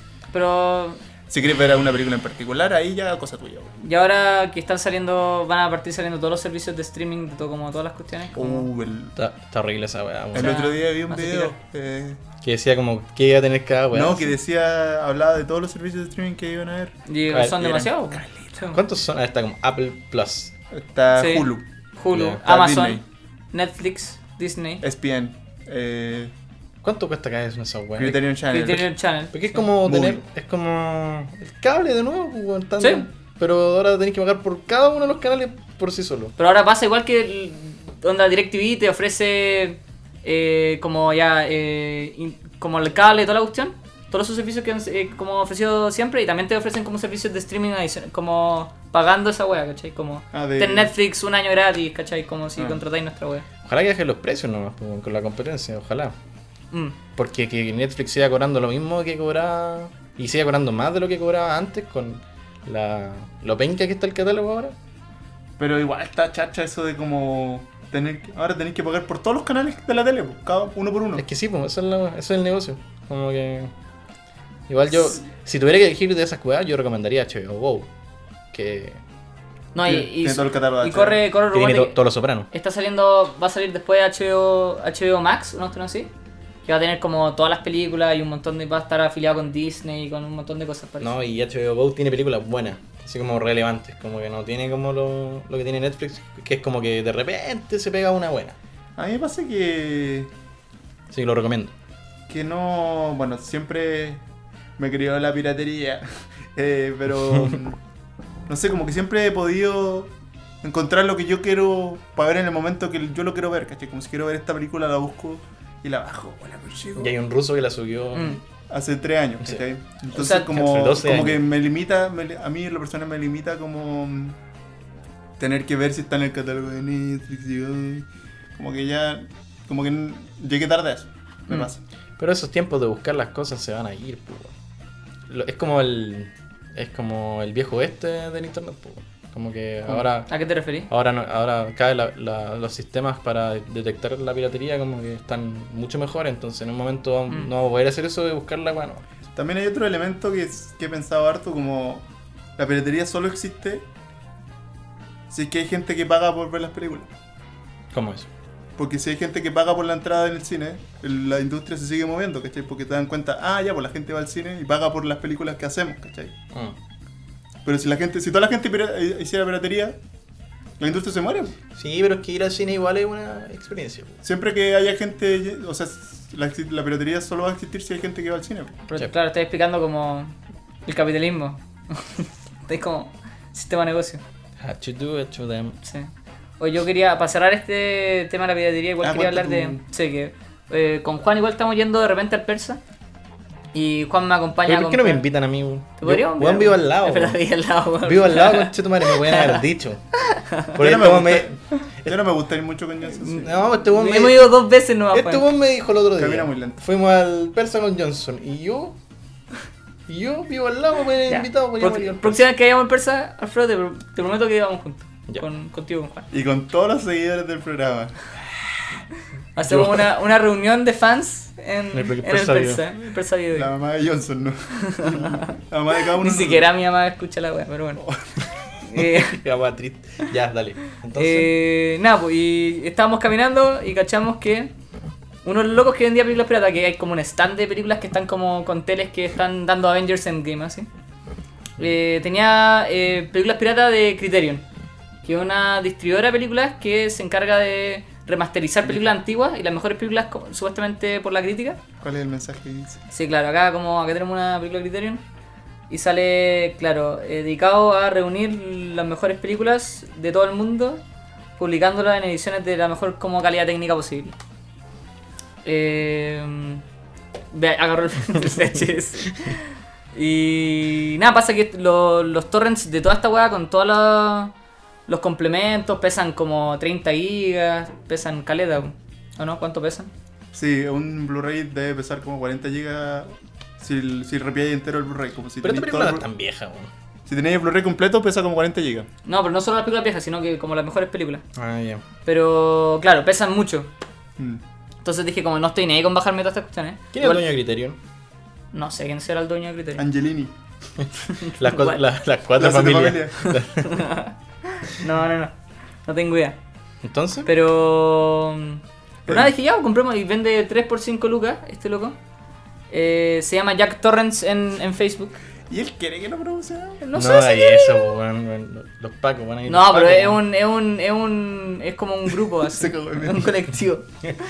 Pero. Si quieres ver alguna película en particular, ahí ya cosa tuya. Y ahora que están saliendo. van a partir saliendo todos los servicios de streaming, de todo, como todas las cuestiones. Como, Uh, el, Está, está horrible esa weá. weón. el sea, otro día vi un no se video. tira. eh, Que decía como que iba a tener cada weá. no, que decía, hablaba de todos los servicios de streaming que iban a ver. y Claro, son y eran demasiados. Sí. ¿Cuántos son? Ah, está como Apple Plus. Está Sí. Hulu, Hulu, Ya. Está Amazon, Disney. Netflix, Disney, S P N, eh, ¿Cuánto cuesta cada vez una esa weá? Criterion Channel. Criterion Channel. Porque es Sí. como Movie. tener. Es como. El cable de nuevo, pues, weón, tanto- Sí. Pero ahora tenés que pagar por cada uno de los canales por sí solo. Pero ahora pasa igual que el- onda DirecTV te ofrece eh, como ya eh, in- como el cable y toda la cuestión, todos esos servicios que han eh, como ofrecido siempre, y también te ofrecen como servicios de streaming adicional, como pagando esa wea, ¿cachai? Como Ah, de- ten Netflix un año gratis, ¿cachai? Como si Ah. contratáis nuestra wea. Ojalá que bajen los precios nomás, pues, con la competencia, ojalá. Mm. Porque que Netflix siga cobrando lo mismo que cobraba. Y siga cobrando más de lo que cobraba antes con la. Lo penca que está el catálogo ahora. Pero igual está chacha eso de como tener que, ahora tenéis que pagar por todos los canales de la tele, pues, cada uno por uno. Es que sí, pues, eso es, la- eso es el negocio. Como que. Igual yo. Si tuviera que elegir de esas cosas, yo recomendaría H B O Go. Que. No, y, Tiene- y, tiene todo el catálogo de y H B O. corre, corre el que rumor tiene de to- que todos los sopranos. está saliendo, va a salir después de H B O, H B O Max, una cuestión así, que va a tener como todas las películas y un montón de, va a estar afiliado con Disney y con un montón de cosas parecidas. No, y H B O Go tiene películas buenas. Así como relevantes. Como que no tiene como lo, lo que tiene Netflix. Que es como que de repente se pega una buena. A mí me pasa que Así que lo recomiendo. que no, bueno, siempre me he querido la piratería, eh, pero no sé, como que siempre he podido encontrar lo que yo quiero para ver en el momento que yo lo quiero ver, ¿cachai? Como si quiero ver esta película, la busco y la bajo o la consigo. Y hay un ruso que la subió. Mm. Hace tres años, Sí. ¿cachai? Entonces O sea, como, hace doce como años. que me limita, me li- a mí en lo personal me limita como mm, tener que ver si está en el catálogo de Netflix y ay, como que ya, como que n- llegué tarde a eso, me Mm. pasa. Pero esos tiempos de buscar las cosas se van a ir, pues. Lo- Es como el. Es como el viejo este del internet, pues. Como que ¿Cómo? ahora. ¿A qué te referís? Ahora no, ahora cada vez la- la- los sistemas para detectar la piratería como que están mucho mejores, entonces en un momento Mm. no vamos a poder hacer eso de buscarla, bueno. También hay otro elemento que, es- que he pensado harto, como la piratería solo existe si es que hay gente que paga por ver las películas. ¿Cómo es? Porque si hay gente que paga por la entrada en el cine, el- la industria se sigue moviendo, ¿cachai? Porque te dan cuenta, ah, ya, pues la gente va al cine y paga por las películas que hacemos, ¿cachai? Mm. Pero si la gente, si toda la gente pira- eh, hiciera piratería, la industria se muere. Sí, pero es que ir al cine igual es una experiencia. pues. Siempre que haya gente, o sea, la, la piratería solo va a existir si hay gente que va al cine. Pero, Sí. claro, estás explicando como el capitalismo. Es como sistema de negocio. Had to do it to them. Sí. O yo quería, para cerrar este tema de la piratería, igual Ah, quería cuenta hablar de. tu- Sí, que eh, con Juan igual estamos yendo de repente al persa. Y Juan me acompaña ¿Pero a por qué no me comprar- invitan a mí, weón? ¿Te podríamos Yo, weón, enviar? vivo al lado, Espera, weón. vivo al lado, weón. Vivo al lado, conchetumare, me pueden haber dicho. Por Yo esto no me me... gusta- Yo no me gusta ir mucho con Johnson. sí. No, este weón me... Hemos ido dos veces nomás, Este Juan. weón me dijo el otro día. Camina muy lento. Fuimos al Persa con Johnson. Y yo... Y yo vivo al lado, me pueden Ya. invitado, podríamos Pro- ir al Persa. Próxima vez que vayamos en Persa, Alfredo, te, pro- te prometo que vamos juntos. Ya. Con, contigo, con Juan. Y con todos los seguidores del programa. Hacemos Yo- una, una reunión de fans en, En el en el Persa Persa. en el Persa Video. La mamá de Johnson, ¿no? La mamá de cada uno. Ni siquiera mi mamá escucha la wea, pero bueno. Eh, Ya, weón, triste. Ya, dale. Entonces... eh, nada, pues y estábamos caminando y cachamos que uno de los locos que vendía películas piratas, que hay como un stand de películas que están como con teles que están dando Avengers Endgame, así. Eh, tenía eh, películas piratas de Criterion, que es una distribuidora de películas que se encarga de remasterizar películas antiguas y las mejores películas co- supuestamente por la crítica. ¿Cuál es el mensaje que dice? Sí, claro, acá como acá tenemos una película de Criterion y sale, claro, eh, dedicado a reunir las mejores películas de todo el mundo, publicándolas en ediciones de la mejor como calidad técnica posible. Eh, ve, agarró el V H S. Y nada, pasa que lo- los torrents de toda esta weá con todos los, los complementos pesan como treinta gigas, pesan caleta, ¿o no? ¿Cuánto pesan? Sí, un Blu-ray debe pesar como cuarenta gigas si, si repiáis entero el Blu-ray. Como si Pero esta tenéis película todo no el es Blu- tan vieja, weón. Si tenéis el Blu-ray completo pesa como cuarenta gigas. No, pero no solo las películas viejas, sino que como las mejores películas. Ah, ya. Pero claro, pesan mucho. Mm. Entonces dije, como no estoy ni ahí con bajarme todas estas cuestiones. ¿Quién es el Igual- dueño de Criterion? No sé quién será el dueño de Criterion. Angelini. Las, cua- Igual. la- las cuatro La siete familias. No, no, no. No tengo idea. Entonces, Pero. Pero nada, dije ya, compremos y vende tres por cinco lucas, este loco. Eh, se llama Jack Torrance en, en Facebook. ¿Y él quiere que lo promocionemos? No, no, sé si hay eso, weón, weón. Los pacos van a ir. No, los pero pacos, es weón. un, es un, es un, es como un grupo así, Se cagó de miedo. un colectivo.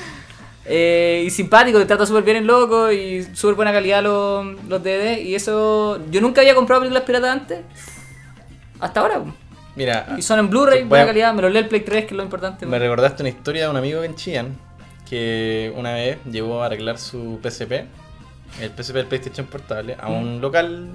Eh, y simpático, te trata súper bien el loco y súper buena calidad los, los D V D y eso, yo nunca había comprado películas piratas antes, hasta ahora, po. Mira, Y son en Blu-ray, Voy a- buena calidad, me lo leí el Play tres que es lo importante. me po. recordaste una historia de un amigo en Chillán que una vez llevó a arreglar su P S P, el P S P del PlayStation Portable, a un local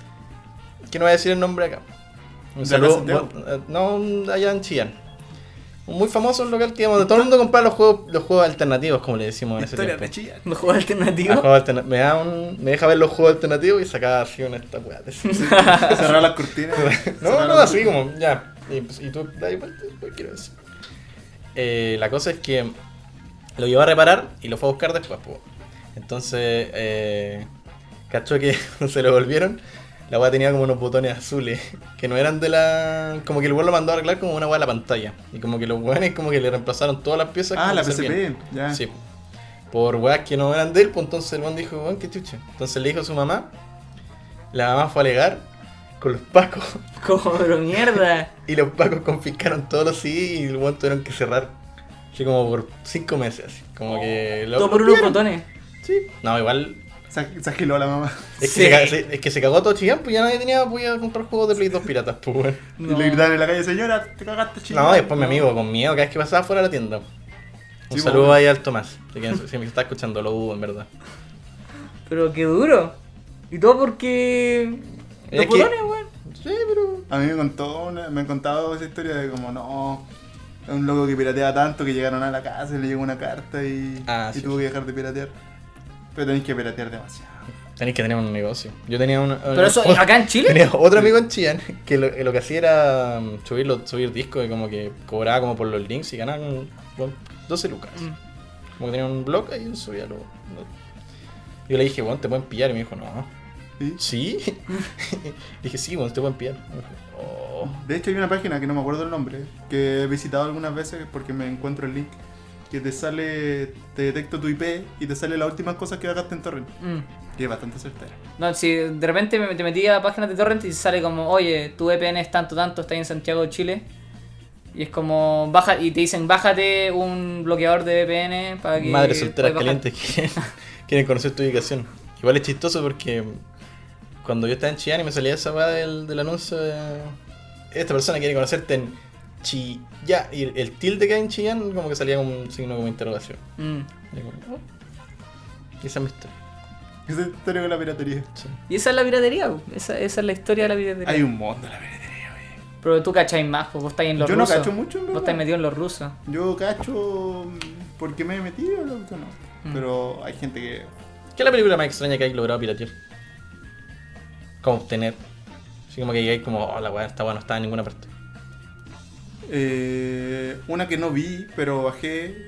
que no voy a decir el nombre acá. Un ¿De saludo, Santiago? bo- no, un- allá en Chillán. Un muy famoso local que digamos, de todo el mundo compraba los juegos, los juegos alternativos, como le decimos en ese Historia tiempo. de Chillán. ¿Me juego Ah, alternativo? juegos alterna- me, da un, me deja ver los juegos alternativos y sacaba así una esta weá. Cerrar las cortinas. No, cerrar no, las así cortinas. como, ya. Y, pues, y tú, da igual, pues, quiero decir. Eh, la cosa es que lo llevó a reparar y lo fue a buscar después, pues. Entonces, eh, cachó que se lo volvieron. La weá tenía como unos botones azules que no eran de la. Como que el weón lo mandó a arreglar como una weá de la pantalla. Y como que los weones como que le reemplazaron todas las piezas. Ah, como la que P S servían. P. Ya. Sí. Por weas que no eran de él, pues entonces el weón dijo, weón, qué chucha. Entonces le dijo a su mamá. La mamá fue a alegar con los pacos. Como, pero mierda. Y los pacos confiscaron todos los C D y el weón tuvieron que cerrar. Así como por cinco meses. Así. Como que. lo- Todo lo por unos vieron. botones. Sí. No, igual. Se, se agiló la mamá. Es que, Sí. se, ca- se- es que se cagó todo Chillán, pues ya nadie tenía podía comprar juegos de Play dos piratas, pues weón. Y le gritaron en la calle, señora, te cagaste chingada. No, después mi amigo con miedo cada vez que pasaba fuera de la tienda. Un Sí, saludo pues. ahí al Tomás. Si, que- si me está escuchando, lo dudo en verdad. Pero qué duro. Y todo porque. Los Es que- botones, weón. Sí, pero. A mí me contó una- me han contado esa historia de como no, es un loco que piratea tanto que llegaron a la casa y le llegó una carta y, Ah, y sí, tuvo sí. que dejar de piratear. Pero tenéis que piratear demasiado. Tenéis que tener un negocio. Yo tenía un. Pero eso, acá en Chile. Tenía otro amigo en Chillán que lo, lo que hacía era um, subir, los- subir discos y como que cobraba como por los links y ganaba como, bueno, doce lucas. Mm. Como que tenía un blog y yo subía lo. lo- Yo le dije, bueno, te pueden pillar y me dijo, no. ¿Sí? ¿Sí? Dije, sí, bueno, te pueden pillar. Me dijo, oh. De hecho hay una página que no me acuerdo el nombre, que he visitado algunas veces porque me encuentro el link, que te sale, te detecto tu I P y te sale las últimas cosas que bajaste en torrent, Mm. que es bastante certera. No, si de repente me, te metí a páginas de torrent y sale como, oye, tu V P N es tanto, tanto, está ahí en Santiago de Chile. Y es como, baja, y te dicen, bájate un bloqueador de V P N para que. Madres solteras puedas bajar". calientes que quieren, quieren conocer tu ubicación. Igual es chistoso porque cuando yo estaba en Chillán y me salía esa weá del, del anuncio de esta persona quiere conocerte en Chillán y el, el tilde que hay en Chillán como que salía como un signo como interrogación. Mm. Y como, oh. Y esa es mi historia. Esa es la historia con la piratería. Sí. Y esa es la piratería, po. esa, esa es la historia de la piratería. Hay un mundo de la piratería, güey. Pero tú cacháis más, pues vos estáis en los Yo no rusos. cacho mucho, en Vos verdad. estáis metido en los rusos. Yo cacho porque me he metido, no, no. Mm. Pero hay gente que... ¿Qué es la película más extraña que hay logrado piratear? Como obtener. Así como que llegáis como, oh, la weá, esta weá no está en ninguna parte. Eh, una que no vi, pero bajé...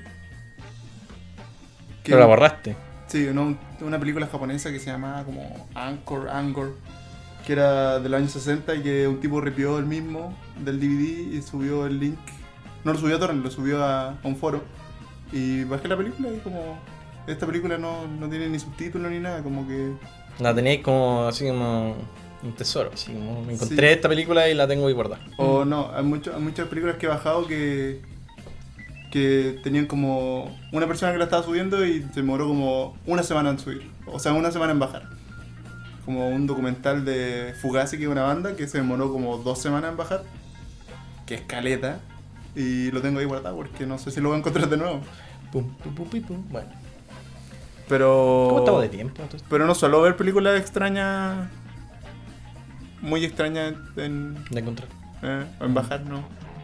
que- Pero la borraste. Sí, no, una película japonesa que se llamaba como Anchor, Angor, que era de los años sesenta y que un tipo ripió el mismo del D V D y subió el link. No lo subió a Torrent, lo subió a, a un foro. Y bajé la película y como... Esta película no, no tiene ni subtítulos ni nada, como que... La teníais como, así como un tesoro. Así como, me encontré Sí. esta película y la tengo ahí guardada. O no, hay, mucho- hay muchas películas que he bajado que... que tenían como una persona que la estaba subiendo y se demoró como una semana en subir. O sea, una semana en bajar. Como un documental de Fugazi, que es una banda, que se demoró como dos semanas en bajar. Que es caleta. Y lo tengo ahí guardado porque no sé si lo voy a encontrar de nuevo. Pum, pum, pum, pum, pum. Bueno. Pero... ¿Cómo estamos de tiempo? Entonces? Pero no suelo ver películas extrañas... Muy extrañas en... De encontrar. eh, en bajar, ¿no?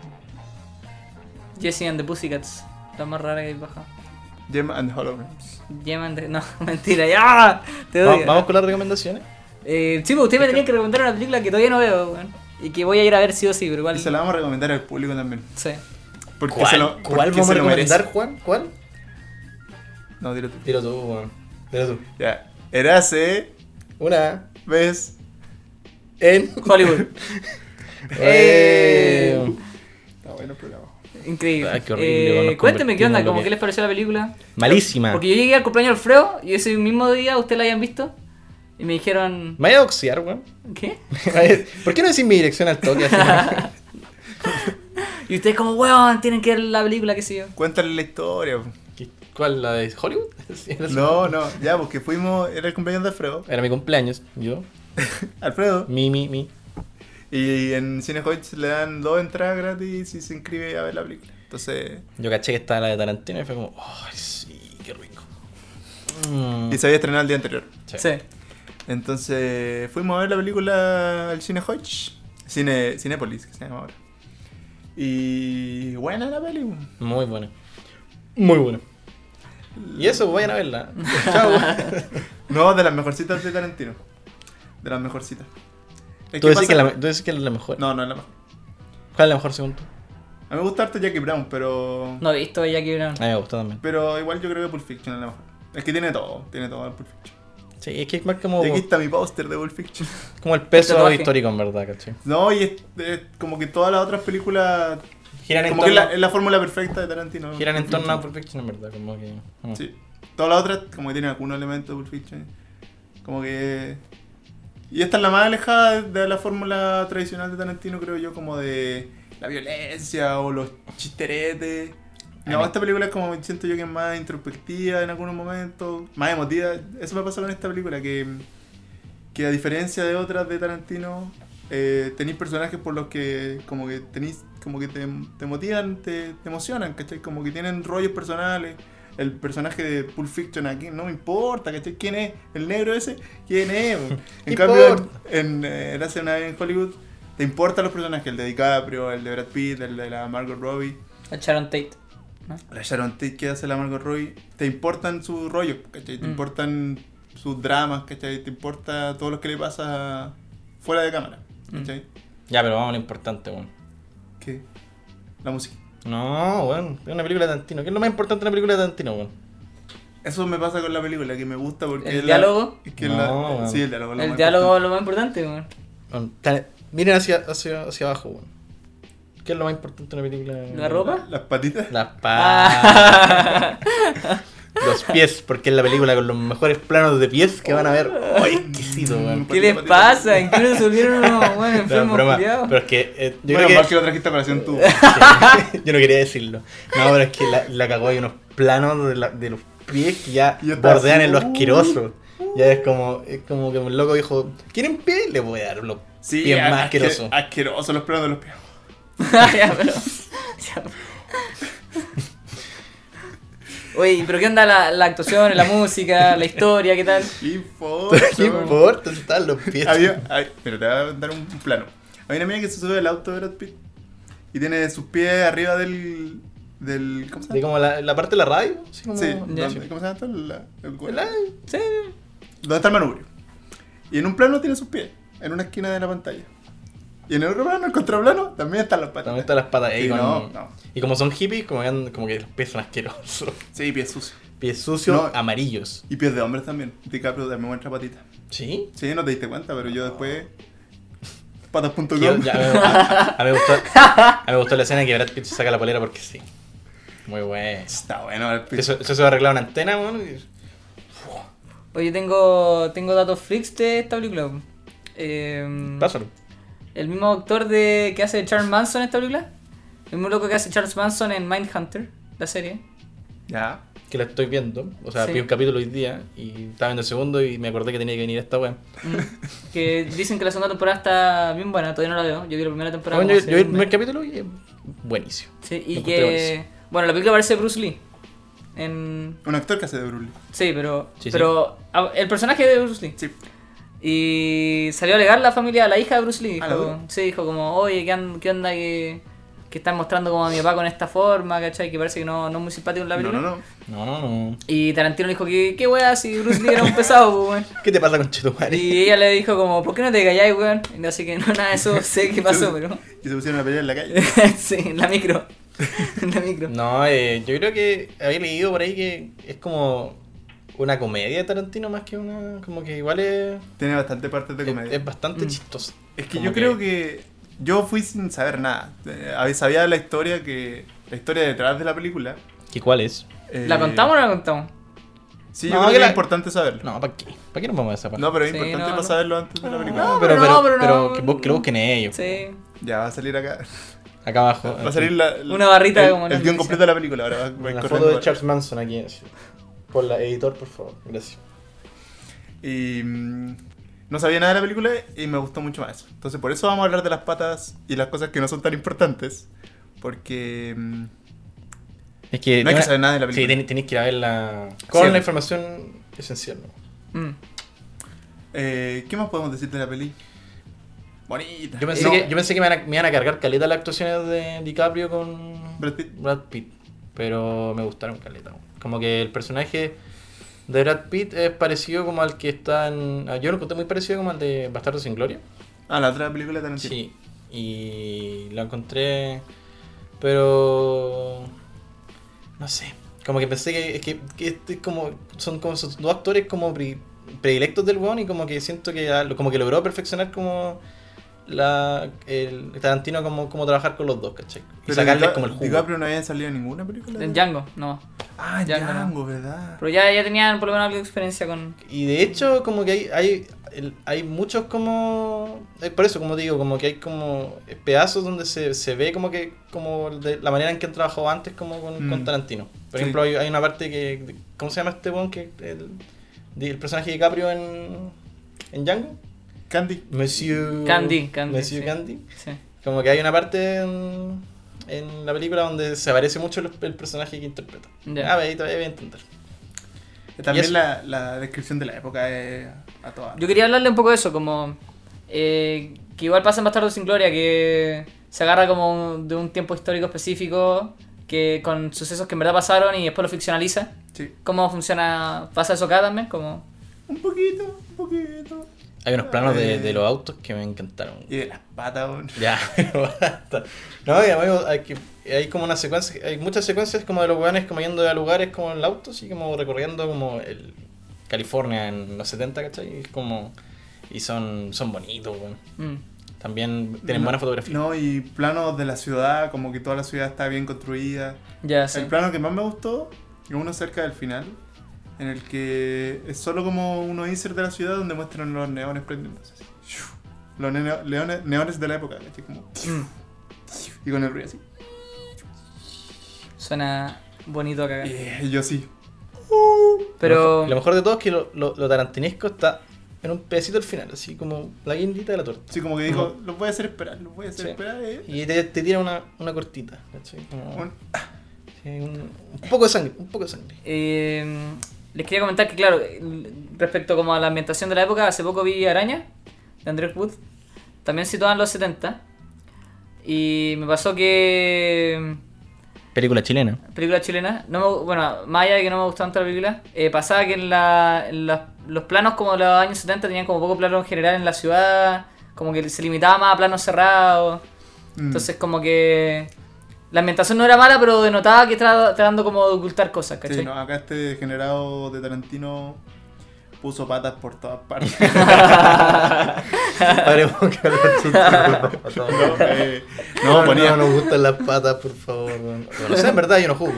Jessie and the Pussycats, la más rara que he bajado. Gem and Holograms. Yeman de... No, mentira, ya. Te Va- odio. Vamos con las recomendaciones. Eh, sí, pues usted me tenía que recomendar una película que todavía no veo, weón. Y que voy a ir a ver sí o sí, pero igual. Y se la vamos a recomendar al público también. Sí. Porque ¿Cuál, se lo, ¿cuál porque vamos se a lo merece. recomendar, Juan? ¿Cuál? No, dilo tú. Dilo tú, Juan. Dilo tú. Ya. Érase Una vez. en... Hollywood. Eh, Está bueno el programa. Increíble. Ay, qué horrible, Eh, nos cuénteme qué onda, convertimos en lo como que- qué les pareció la película. Malísima. Porque yo llegué al cumpleaños de Alfredo y ese mismo día ustedes la hayan visto y me dijeron. Me voy a doxear, weón. ¿Qué? ¿Por qué no decís mi dirección al toque así? Y ustedes como, weón, tienen que ver la película, qué sé yo. Cuéntale la historia. po. ¿Qué- ¿Cuál? ¿La de Hollywood? Sí, era así. No, no, ya, porque fuimos. Era el cumpleaños de Alfredo. Era mi cumpleaños. Yo. Alfredo. Mi, mi, mi. Y en Cinehoids le dan dos entradas gratis y se inscribe a ver la película. Entonces. Yo caché que estaba la de Tarantino y fue como, ay, sí, qué rico. Mm. Y se había estrenado el día anterior. Sí. Sí. Entonces fuimos a ver la película al Cinehoids. Cine, Cinépolis, que se llama ahora. Y buena la peli. po. Muy buena. Muy buena. Y eso, vayan a verla. Chao. No, de las mejorcitas de Tarantino. De las mejorcitas. Es ¿Tú que decís que, pasa- la, tú decís que es la mejor? No, no es la mejor. ¿Cuál es la mejor según tú? A mí me gusta harto Jackie Brown, pero... No he visto a Jackie Brown. A mí me gustó también. Pero igual yo creo que Pulp Fiction es la mejor. Es que tiene todo, tiene todo el Pulp Fiction. Sí, es que es más como, Y aquí está mi póster de Pulp Fiction. como el peso tatuaje. histórico, en verdad, ¿cachai? No, y es, es como que todas las otras películas... Giran en Como que es torno, la, es la fórmula perfecta de Tarantino. giran en Pulp torno a Fiction. Pulp Fiction, en verdad. Como que, mm. Sí. Todas las otras como que tienen algunos elementos de Pulp Fiction. Como que... Y esta es la más alejada de la fórmula tradicional de Tarantino, creo yo, como de la violencia o los chisteretes. A No, mí- esta película es como, siento yo que es más introspectiva en algunos momentos, más emotiva. Eso me pasa con esta película, que, que a diferencia de otras de Tarantino, eh, tenéis personajes por los que como que tenéis, como que te, te motivan, te, te emocionan, ¿cachai? Como que tienen rollos personales. El personaje de Pulp Fiction aquí no me importa, ¿cachai? ¿Quién es? ¿El negro ese? ¿Quién es? En cambio, en, en eh, Érase una vez en Hollywood, te importan los personajes, el de DiCaprio, el de Brad Pitt, el de la Margot Robbie, A Sharon Tate. ¿no? la Sharon Tate que hace la Margot Robbie, te importan sus rollos, ¿cachai? Te Mm. importan sus dramas, ¿cachai? Te importa todo lo que le pasa fuera de cámara, ¿cachai? Ya, pero vamos a lo importante, weón. ¿Qué? La música. No, weón. Es una película de Tarantino. ¿Qué es lo más importante de una película de Tarantino, weón? Eso me pasa con la película, que me gusta porque... ¿El es diálogo? La, es que No, la, bueno. sí, el diálogo. es lo El más diálogo es importante. lo más importante, weón. Weón, tan- Miren hacia, hacia, hacia abajo, weón. ¿Qué es lo más importante de una película? ¿La ropa? Las patitas. Las Ah. patas. Los pies, porque es la película con los mejores planos de pies que van a ver. ¡Ay, exquisito, weón! ¿Qué les pasa? ¿En qué no se volvieron unos buenos No, enfermos broma, culiados? pero es que eh, yo Bueno, creo más que... que lo trajiste a colación tú. Sí, yo no quería decirlo. No, pero es que la, la cagó. Hay unos planos de, la- de los pies que ya Y yo estaba bordean así, en lo uh, asqueroso. Ya es como, es como que un loco dijo, ¿quieren pie? Le voy a dar los Sí, pies más asque- asquerosos. asqueroso los planos de los pies. Ya, pero. ya. Oye, pero ¿qué onda la, la actuación, la música, la historia, qué tal? ¿Qué importa? ¿Qué importa? Están los pies. Había, hay- pero te voy a dar un, un plano. Hay una mina que se sube al auto de Brad Pitt y tiene sus pies arriba del. del ¿Cómo se De llama? como la, la parte de la radio. Así como... Sí, Ya. ¿dónde- ¿cómo se llama esto? La- el- La- Sí. ¿Dónde está el manubrio? Y en un plano tiene sus pies, en una esquina de la pantalla. Y en el otro plano, el contraplano, también están las patas. También están las patas ahí Sí, con- no, no. Y como son hippies, como que, andan- como que los pies son asquerosos. Sí, pies sucios. Pies sucios, No. amarillos. Y pies de hombres también. DiCaprio también muestra patitas. ¿Sí? Sí, no te diste cuenta, pero yo después. patas punto Yo- com. ya, a, mí, a- a mí me gustó, a mí me gustó la escena en que Brad Pitt se saca la polera porque sí. Muy bueno. Está bueno, Brad Pitt. Eso, eso se va a arreglar una antena, weón. y- Oye, tengo, tengo datos freaks de esta película. Eh, Pásalo. el mismo actor de que hace Charles Manson en esta película. El mismo loco que hace Charles Manson en Mindhunter, la serie. Ya. Que la estoy viendo. O sea, Sí. vi un capítulo hoy día y estaba viendo el segundo y me acordé que tenía que venir esta weón. Mm, que dicen que la segunda temporada está bien buena, todavía no la veo. Yo vi la primera temporada. Bueno, yo, como yo vi el hace un primer mes. capítulo y es buenísimo. Sí, Lo y encontré que. buenísimo. Bueno, la película parece Bruce Lee. En... Un actor que hace de Bruce Lee. Sí, pero. Sí, sí. pero ah, el personaje de Bruce Lee. Sí. Y salió a alegar la familia, la hija de Bruce Lee. Ah, ¿la Dijo, dura? sí, dijo como, oye, ¿qué, and- qué onda que, que están mostrando como a mi papá con esta forma, ¿cachai? Que parece que no, no es muy simpático en la No, película. no, no. No, no, no. Y Tarantino le dijo, ¿qué, qué wea si Bruce Lee era un pesado, pues, weón? ¿Qué te pasa con Chetumare? Y ella le dijo como, ¿por qué no te calláis, weón? Y así que no, nada de eso sé qué pasó, pero... Y se pusieron a pelear en la calle. sí, en la micro. en la micro. No, eh, yo creo que había leído por ahí que es como una comedia de Tarantino más que una. Como que igual es. Tiene bastante partes de Es, comedia. es bastante Mm. chistoso. Es que Como yo creo que yo fui sin saber nada. Eh, Sabía la historia que la historia detrás de la película. ¿Que cuál es? Eh, ¿La contamos o no la contamos? Sí, No, yo creo que que la- es importante saberlo. No, ¿para qué? ¿Para qué nos vamos a esa parte? No, pero es Sí, importante no, para no. saberlo antes de la película. No, pero, pero pero, no, pero pero no. que, bu- que lo busquen ellos. Sí. Ya va a salir acá. Acá abajo. Va a salir la, la- Una barrita el, como en el la guión noticia. completo de la película. Ahora va, va a ir Una corriendo foto de para- Charles Manson aquí. Así. Por la editor, por favor. Gracias. Y mm, no sabía nada de la película y me gustó mucho más eso. Entonces por eso vamos a hablar de las patas y las cosas que no son tan importantes. Porque mm, Es que. no hay que tiene- saber nada de la Sí, película. ten- tenéis que ir a verla con Sí. la información esencial. ¿no? Mm. Eh, ¿Qué más podemos decir de la peli? Bonita. Yo pensé, No, que, yo pensé que me iban, a, me iban a cargar caleta las actuaciones de DiCaprio con Brad Pitt. Brad Pitt, pero me gustaron caleta. Como que el personaje de Brad Pitt es parecido como al que está en... Yo lo encontré muy parecido como al de Bastardo sin Gloria. Ah, la otra película de Tarantino. Sí, y lo encontré... Pero... No sé. Como que pensé que, que, que este es como... Son como esos dos actores como pre- predilectos del weón y como que siento que ah, lo- como que logró perfeccionar como... La, el Tarantino como, como trabajar con los dos, ¿cachai? Y Pero sacarles Dica- como el jugo. DiCaprio no había salido en ninguna película. En Django, no. Ah, Django, Django, no. ¿verdad? Pero ya, ya tenían por lo menos algo de experiencia con... Y de hecho, como que hay, hay, el- hay muchos como... eh, Por eso, como digo, como que hay como pedazos donde se, se ve como que como de la manera en que han trabajado antes como con, Mm. con Tarantino. Por Sí. ejemplo, hay, hay una parte que... ¿Cómo se llama este weón? Que el, el personaje de DiCaprio en, en Django. Candy. Monsieur... Candy, Candy, Monsieur sí. Candy. Sí. Como que hay una parte en, en la película donde se parece mucho el, el personaje que interpreta. Ya. A ver, ahí todavía voy a entender. También eso- la, la descripción de la época es a toda. Yo quería hablarle un poco de eso, como... eh, que igual pasa en Bastardo sin Gloria, que se agarra como de un tiempo histórico específico, que con sucesos que en verdad pasaron y después lo ficcionaliza. Sí. ¿Cómo funciona? ¿Pasa eso acá también? Como... Un poquito, un poquito. Hay unos planos de, Eh. de los autos que me encantaron. Y de las patas, weón. Ya, pero basta. No, y además hay, que, hay como una secuencia, hay muchas secuencias como de los weones como yendo a lugares como en el auto, así como recorriendo como el California en los setenta, ¿cachai? Y es como, y son, son bonitos, weón. mm. También tienen No, buena fotografía. No, y planos de la ciudad, como que toda la ciudad está bien construida. Ya, sí. El plano que más me gustó es uno cerca del final, en el que es solo como unos inserts de la ciudad donde muestran los neones prendiéndose. así. Los neo- leones- neones de la época, ¿cachai? Como, Mm. y con el ruido así. Suena bonito acá. Y yo sí. Pero... Lo mejor de todo es que lo, lo, lo tarantinesco está en un pedacito al final, así como la guindita de la torta. Sí, como que dijo, los voy a hacer esperar, los voy a hacer Sí. esperar. eh. Y te, te tira una, una cortita, ¿cachai? Como- Un- Sí, un, un poco de sangre, un poco de sangre. Eh, les quería comentar que, claro, respecto como a la ambientación de la época, hace poco vi Araña, de Andrew Wood, también situada en los setenta. Y me pasó que... Película chilena. Película chilena. No me, bueno, más allá de que no me gustó tanto la película, eh, pasaba que en, la, en la, los planos como de los años setenta tenían como poco plano en general en la ciudad, como que se limitaba más a planos cerrados. Mm. Entonces como que la ambientación no era mala, pero denotaba que estaba tratando como de ocultar cosas, ¿cachai? Sí, no, acá este degenerado de Tarantino puso patas por todas partes. Paremos que hablar chistes. no, eh, No, no, ponía, no nos gustan las patas, por favor. Bueno, no sé, en verdad yo no juzgo.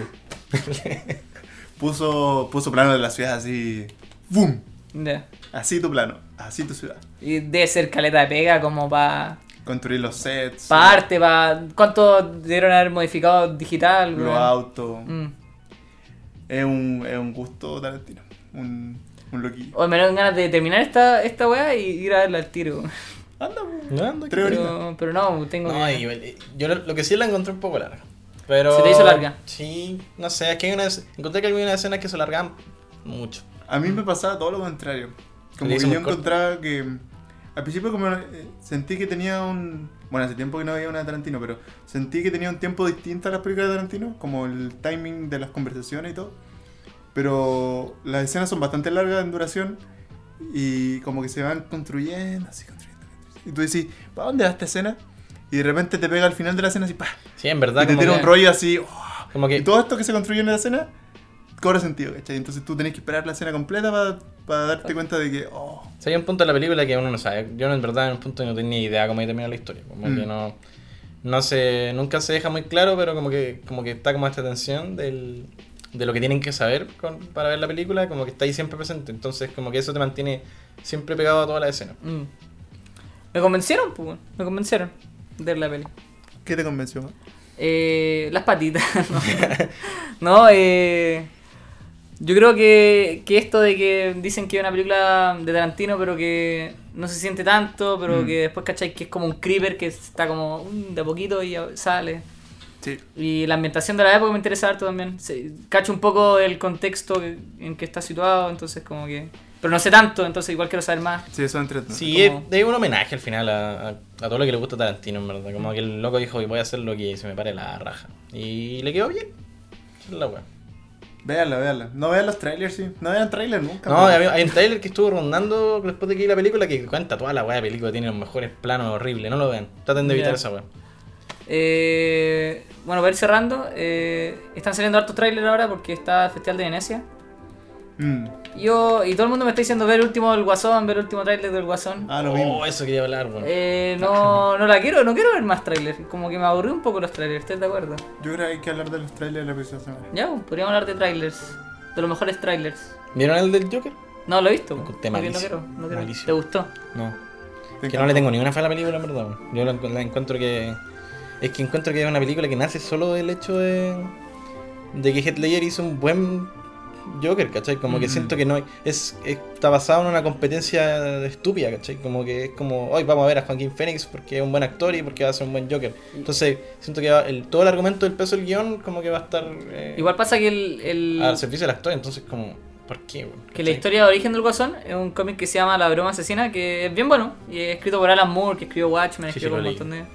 puso, puso plano de la ciudad así. ¡Bum! Ya. Así tu plano, así tu ciudad. Y debe ser caleta de pega como para... Construir los sets, Pa' arte, pa... ¿Cuánto debieron haber modificado digital? los weón? autos. Mm. Es, un, es un gusto Tarantino. Un, un loquillo. Hoy me dieron ganas de terminar esta, esta weá y ir a verla al tiro. Anda, po. No, ando aquí. Tres horitas. Pero, pero no, tengo No, que... y- yo lo, lo que sí la encontré un poco larga. Pero... ¿Se te hizo larga? Sí, no sé, es que hay una, encontré que había una escena que se largaban mucho. A mí me pasaba todo lo contrario. Como Le que hizo yo muy corto. encontraba que... Al principio como eh, sentí que tenía un... Bueno, hace tiempo que no veía una de Tarantino, pero sentí que tenía un tiempo distinto a las películas de Tarantino, como el timing de las conversaciones y todo. Pero las escenas son bastante largas en duración y como que se van construyendo, así construyendo. construyendo. Y tú decís, ¿para dónde va esta escena? Y de repente te pega al final de la escena así, ¡pah! Sí, en verdad. Y te como tira que- un rollo así, ¡oh! Como que... Y todo esto que se construye en la escena cobra sentido, ¿cachai? Entonces tú tenés que esperar la escena completa para, para darte cuenta de que, oh, Si hay un punto de la película que uno no sabe. Yo en verdad en un punto no tenía ni idea cómo iba a terminar la historia. Como Mm. que no... No se... Nunca se deja muy claro, pero como que como que está como esta tensión del, de lo que tienen que saber con, para ver la película, como que está ahí siempre presente. Entonces como que eso te mantiene siempre pegado a toda la escena. Mm. Me convencieron, pues, weón. Me convencieron de ver la peli. ¿qué te convenció más? Eh, las patitas. no, no eh, yo creo que, que esto de que dicen que es una película de Tarantino, pero que no se siente tanto, pero Mm. que después, ¿cachai? Que es como un creeper que está como mm, de a poquito y ya sale. Sí. Y la ambientación de la época me interesa harto también. Se, cacho un poco el contexto que- en que está situado, entonces como que... Pero no sé tanto, entonces igual quiero saber más. Sí, eso es entretenido. Sí, Como- es, es un homenaje al final a, a, a todo lo que le gusta a Tarantino, en verdad. Como que el loco dijo que voy a hacer lo que se me pare la raja. Y le quedó bien. Esa es la wea. Véanla, véanla. No vean los trailers, sí. No vean trailers nunca. No, po. hay, hay un trailer que estuvo rondando después de que vi la película que cuenta toda la wea de película, tiene los mejores planos horribles. No lo vean. Traten de evitar Ya. esa wea. Eh, bueno, para ir cerrando, eh, están saliendo hartos trailers ahora porque está el Festival de Venecia. Mm. Yo y todo el mundo me está diciendo ver el último del Guasón, ver el último trailer del Guasón. Ah, lo mismo. Oh, eso quería hablar, weón. Eh, no, no la quiero, no quiero ver más trailers. Como que me aburrí un poco los trailers, ¿estás de acuerdo? Yo creo que hay que hablar de los trailers de la próxima semana. Ya, pues, podríamos hablar de trailers, de los mejores trailers. ¿Vieron el del Joker? No lo he visto. Lo pues. encontré No, quiero- no malísimo. quiero, no quiero. Malísimo. ¿Te gustó? No. Te Que no le tengo ni una fe a la película, en verdad. weón. Yo la, encu- la encuentro que... Es que encuentro que es una película que nace solo del hecho de... De que Heath Ledger hizo un buen Joker, ¿cachai? Como que Mm. siento que no hay... Es, está basado en una competencia estúpida, ¿cachai? Como que es como... Hoy vamos a ver a Joaquin Phoenix porque es un buen actor y porque va a ser un buen Joker. Entonces, siento que va- el, todo el argumento del peso del guión como que va a estar... eh, Igual pasa que el, el- al servicio del actor, entonces como... ¿Por qué, weón? que la ¿Cachai? historia de origen del Guasón es un cómic que se llama La Broma Asesina, que es bien bueno. Y es escrito por Alan Moore, que escribió Watchmen, Sí, escribió sí, un lo montón de...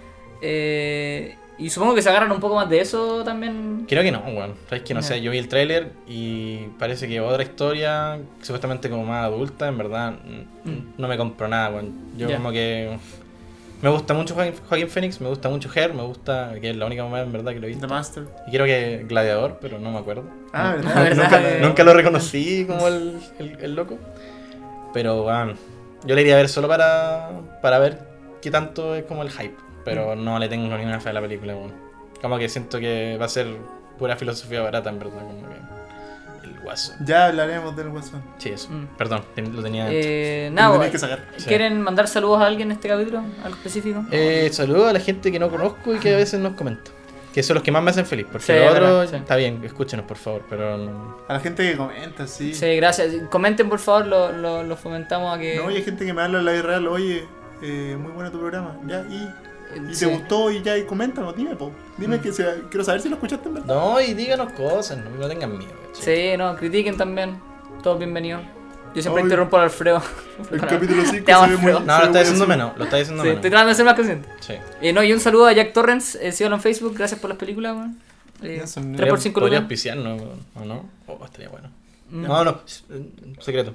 Eh, y supongo que se agarran un poco más de eso también. Creo que no, weón. Sabes que no Ya. sé, yo vi el tráiler y parece que otra historia, supuestamente como más adulta, en verdad mm, Mm. no me compro nada, weón. Yo Ya. como que me gusta mucho Joaquin, Joaquin Phoenix, me gusta mucho Her, me gusta, que es la única mamá en verdad que lo he The visto. Master. Y creo que Gladiador, pero no me acuerdo. Ah, No- ¿verdad? Ah, ¿verdad? nunca, Eh, nunca lo reconocí como el, el, el loco. Pero weón, yo le iría a ver solo para, para ver qué tanto es como el hype. Pero no le tengo ni una fe a la película, weón. Como que siento que va a ser pura filosofía barata, en verdad. Como que el guaso. Ya hablaremos del Guasón. Sí, eso. Mm. Perdón, ten- lo tenía. Eh, Lo nada, tenés bueno, que sacar. Sí. ¿quieren mandar saludos a alguien en este capítulo? ¿Algo específico? Eh, saludos a la gente que no conozco y que a veces nos comenta. Que son los que más me hacen feliz. Porque Sí, los es otros, verdad, sí. está bien, escúchenos por favor. Pero no- A la gente que comenta, sí. Sí, gracias. Comenten por favor, lo, lo, lo fomentamos a que... No, y hay gente que me habla en la vida real, oye, eh, muy bueno tu programa. Ya, y y Sí. te gustó y ya, y coméntanos, dime, po. Dime Mm. que sea, quiero saber si lo escuchaste en verdad. No, y díganos cosas, no, no tengan miedo. ¿cachai? Sí, no, critiquen también. Todos bienvenidos. Yo siempre Ay. interrumpo al Alfredo. El capítulo cinco Te amo, se ve muy... Alfredo. No, se lo ve está muy diciendo azul. menos, lo está diciendo Sí, menos. estoy tratando de ser más consciente. Sí. Eh, no, y un saludo a Jack Torrens, eh, síganlo en Facebook, gracias por las películas, weón. Eh, Ya son- tres por cinco ¿Podría lucas. auspiciarnos o no? Oh, estaría bueno. No. No, no, secreto.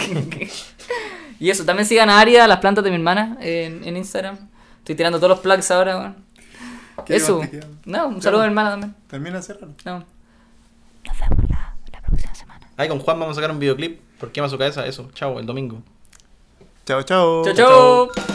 Y eso, también sigan a Aria, las plantas de mi hermana, en, en Instagram. Estoy tirando todos los plugs ahora, weón. ¿Qué Eso. más te queda? No, un saludo a mi hermana también. Termina de cerrar. No. Nos vemos la, la próxima semana. Ahí con Juan vamos a sacar un videoclip. ¿Por qué más su cabeza? Eso. Chao, el domingo. Chao, chao. Chao, chao.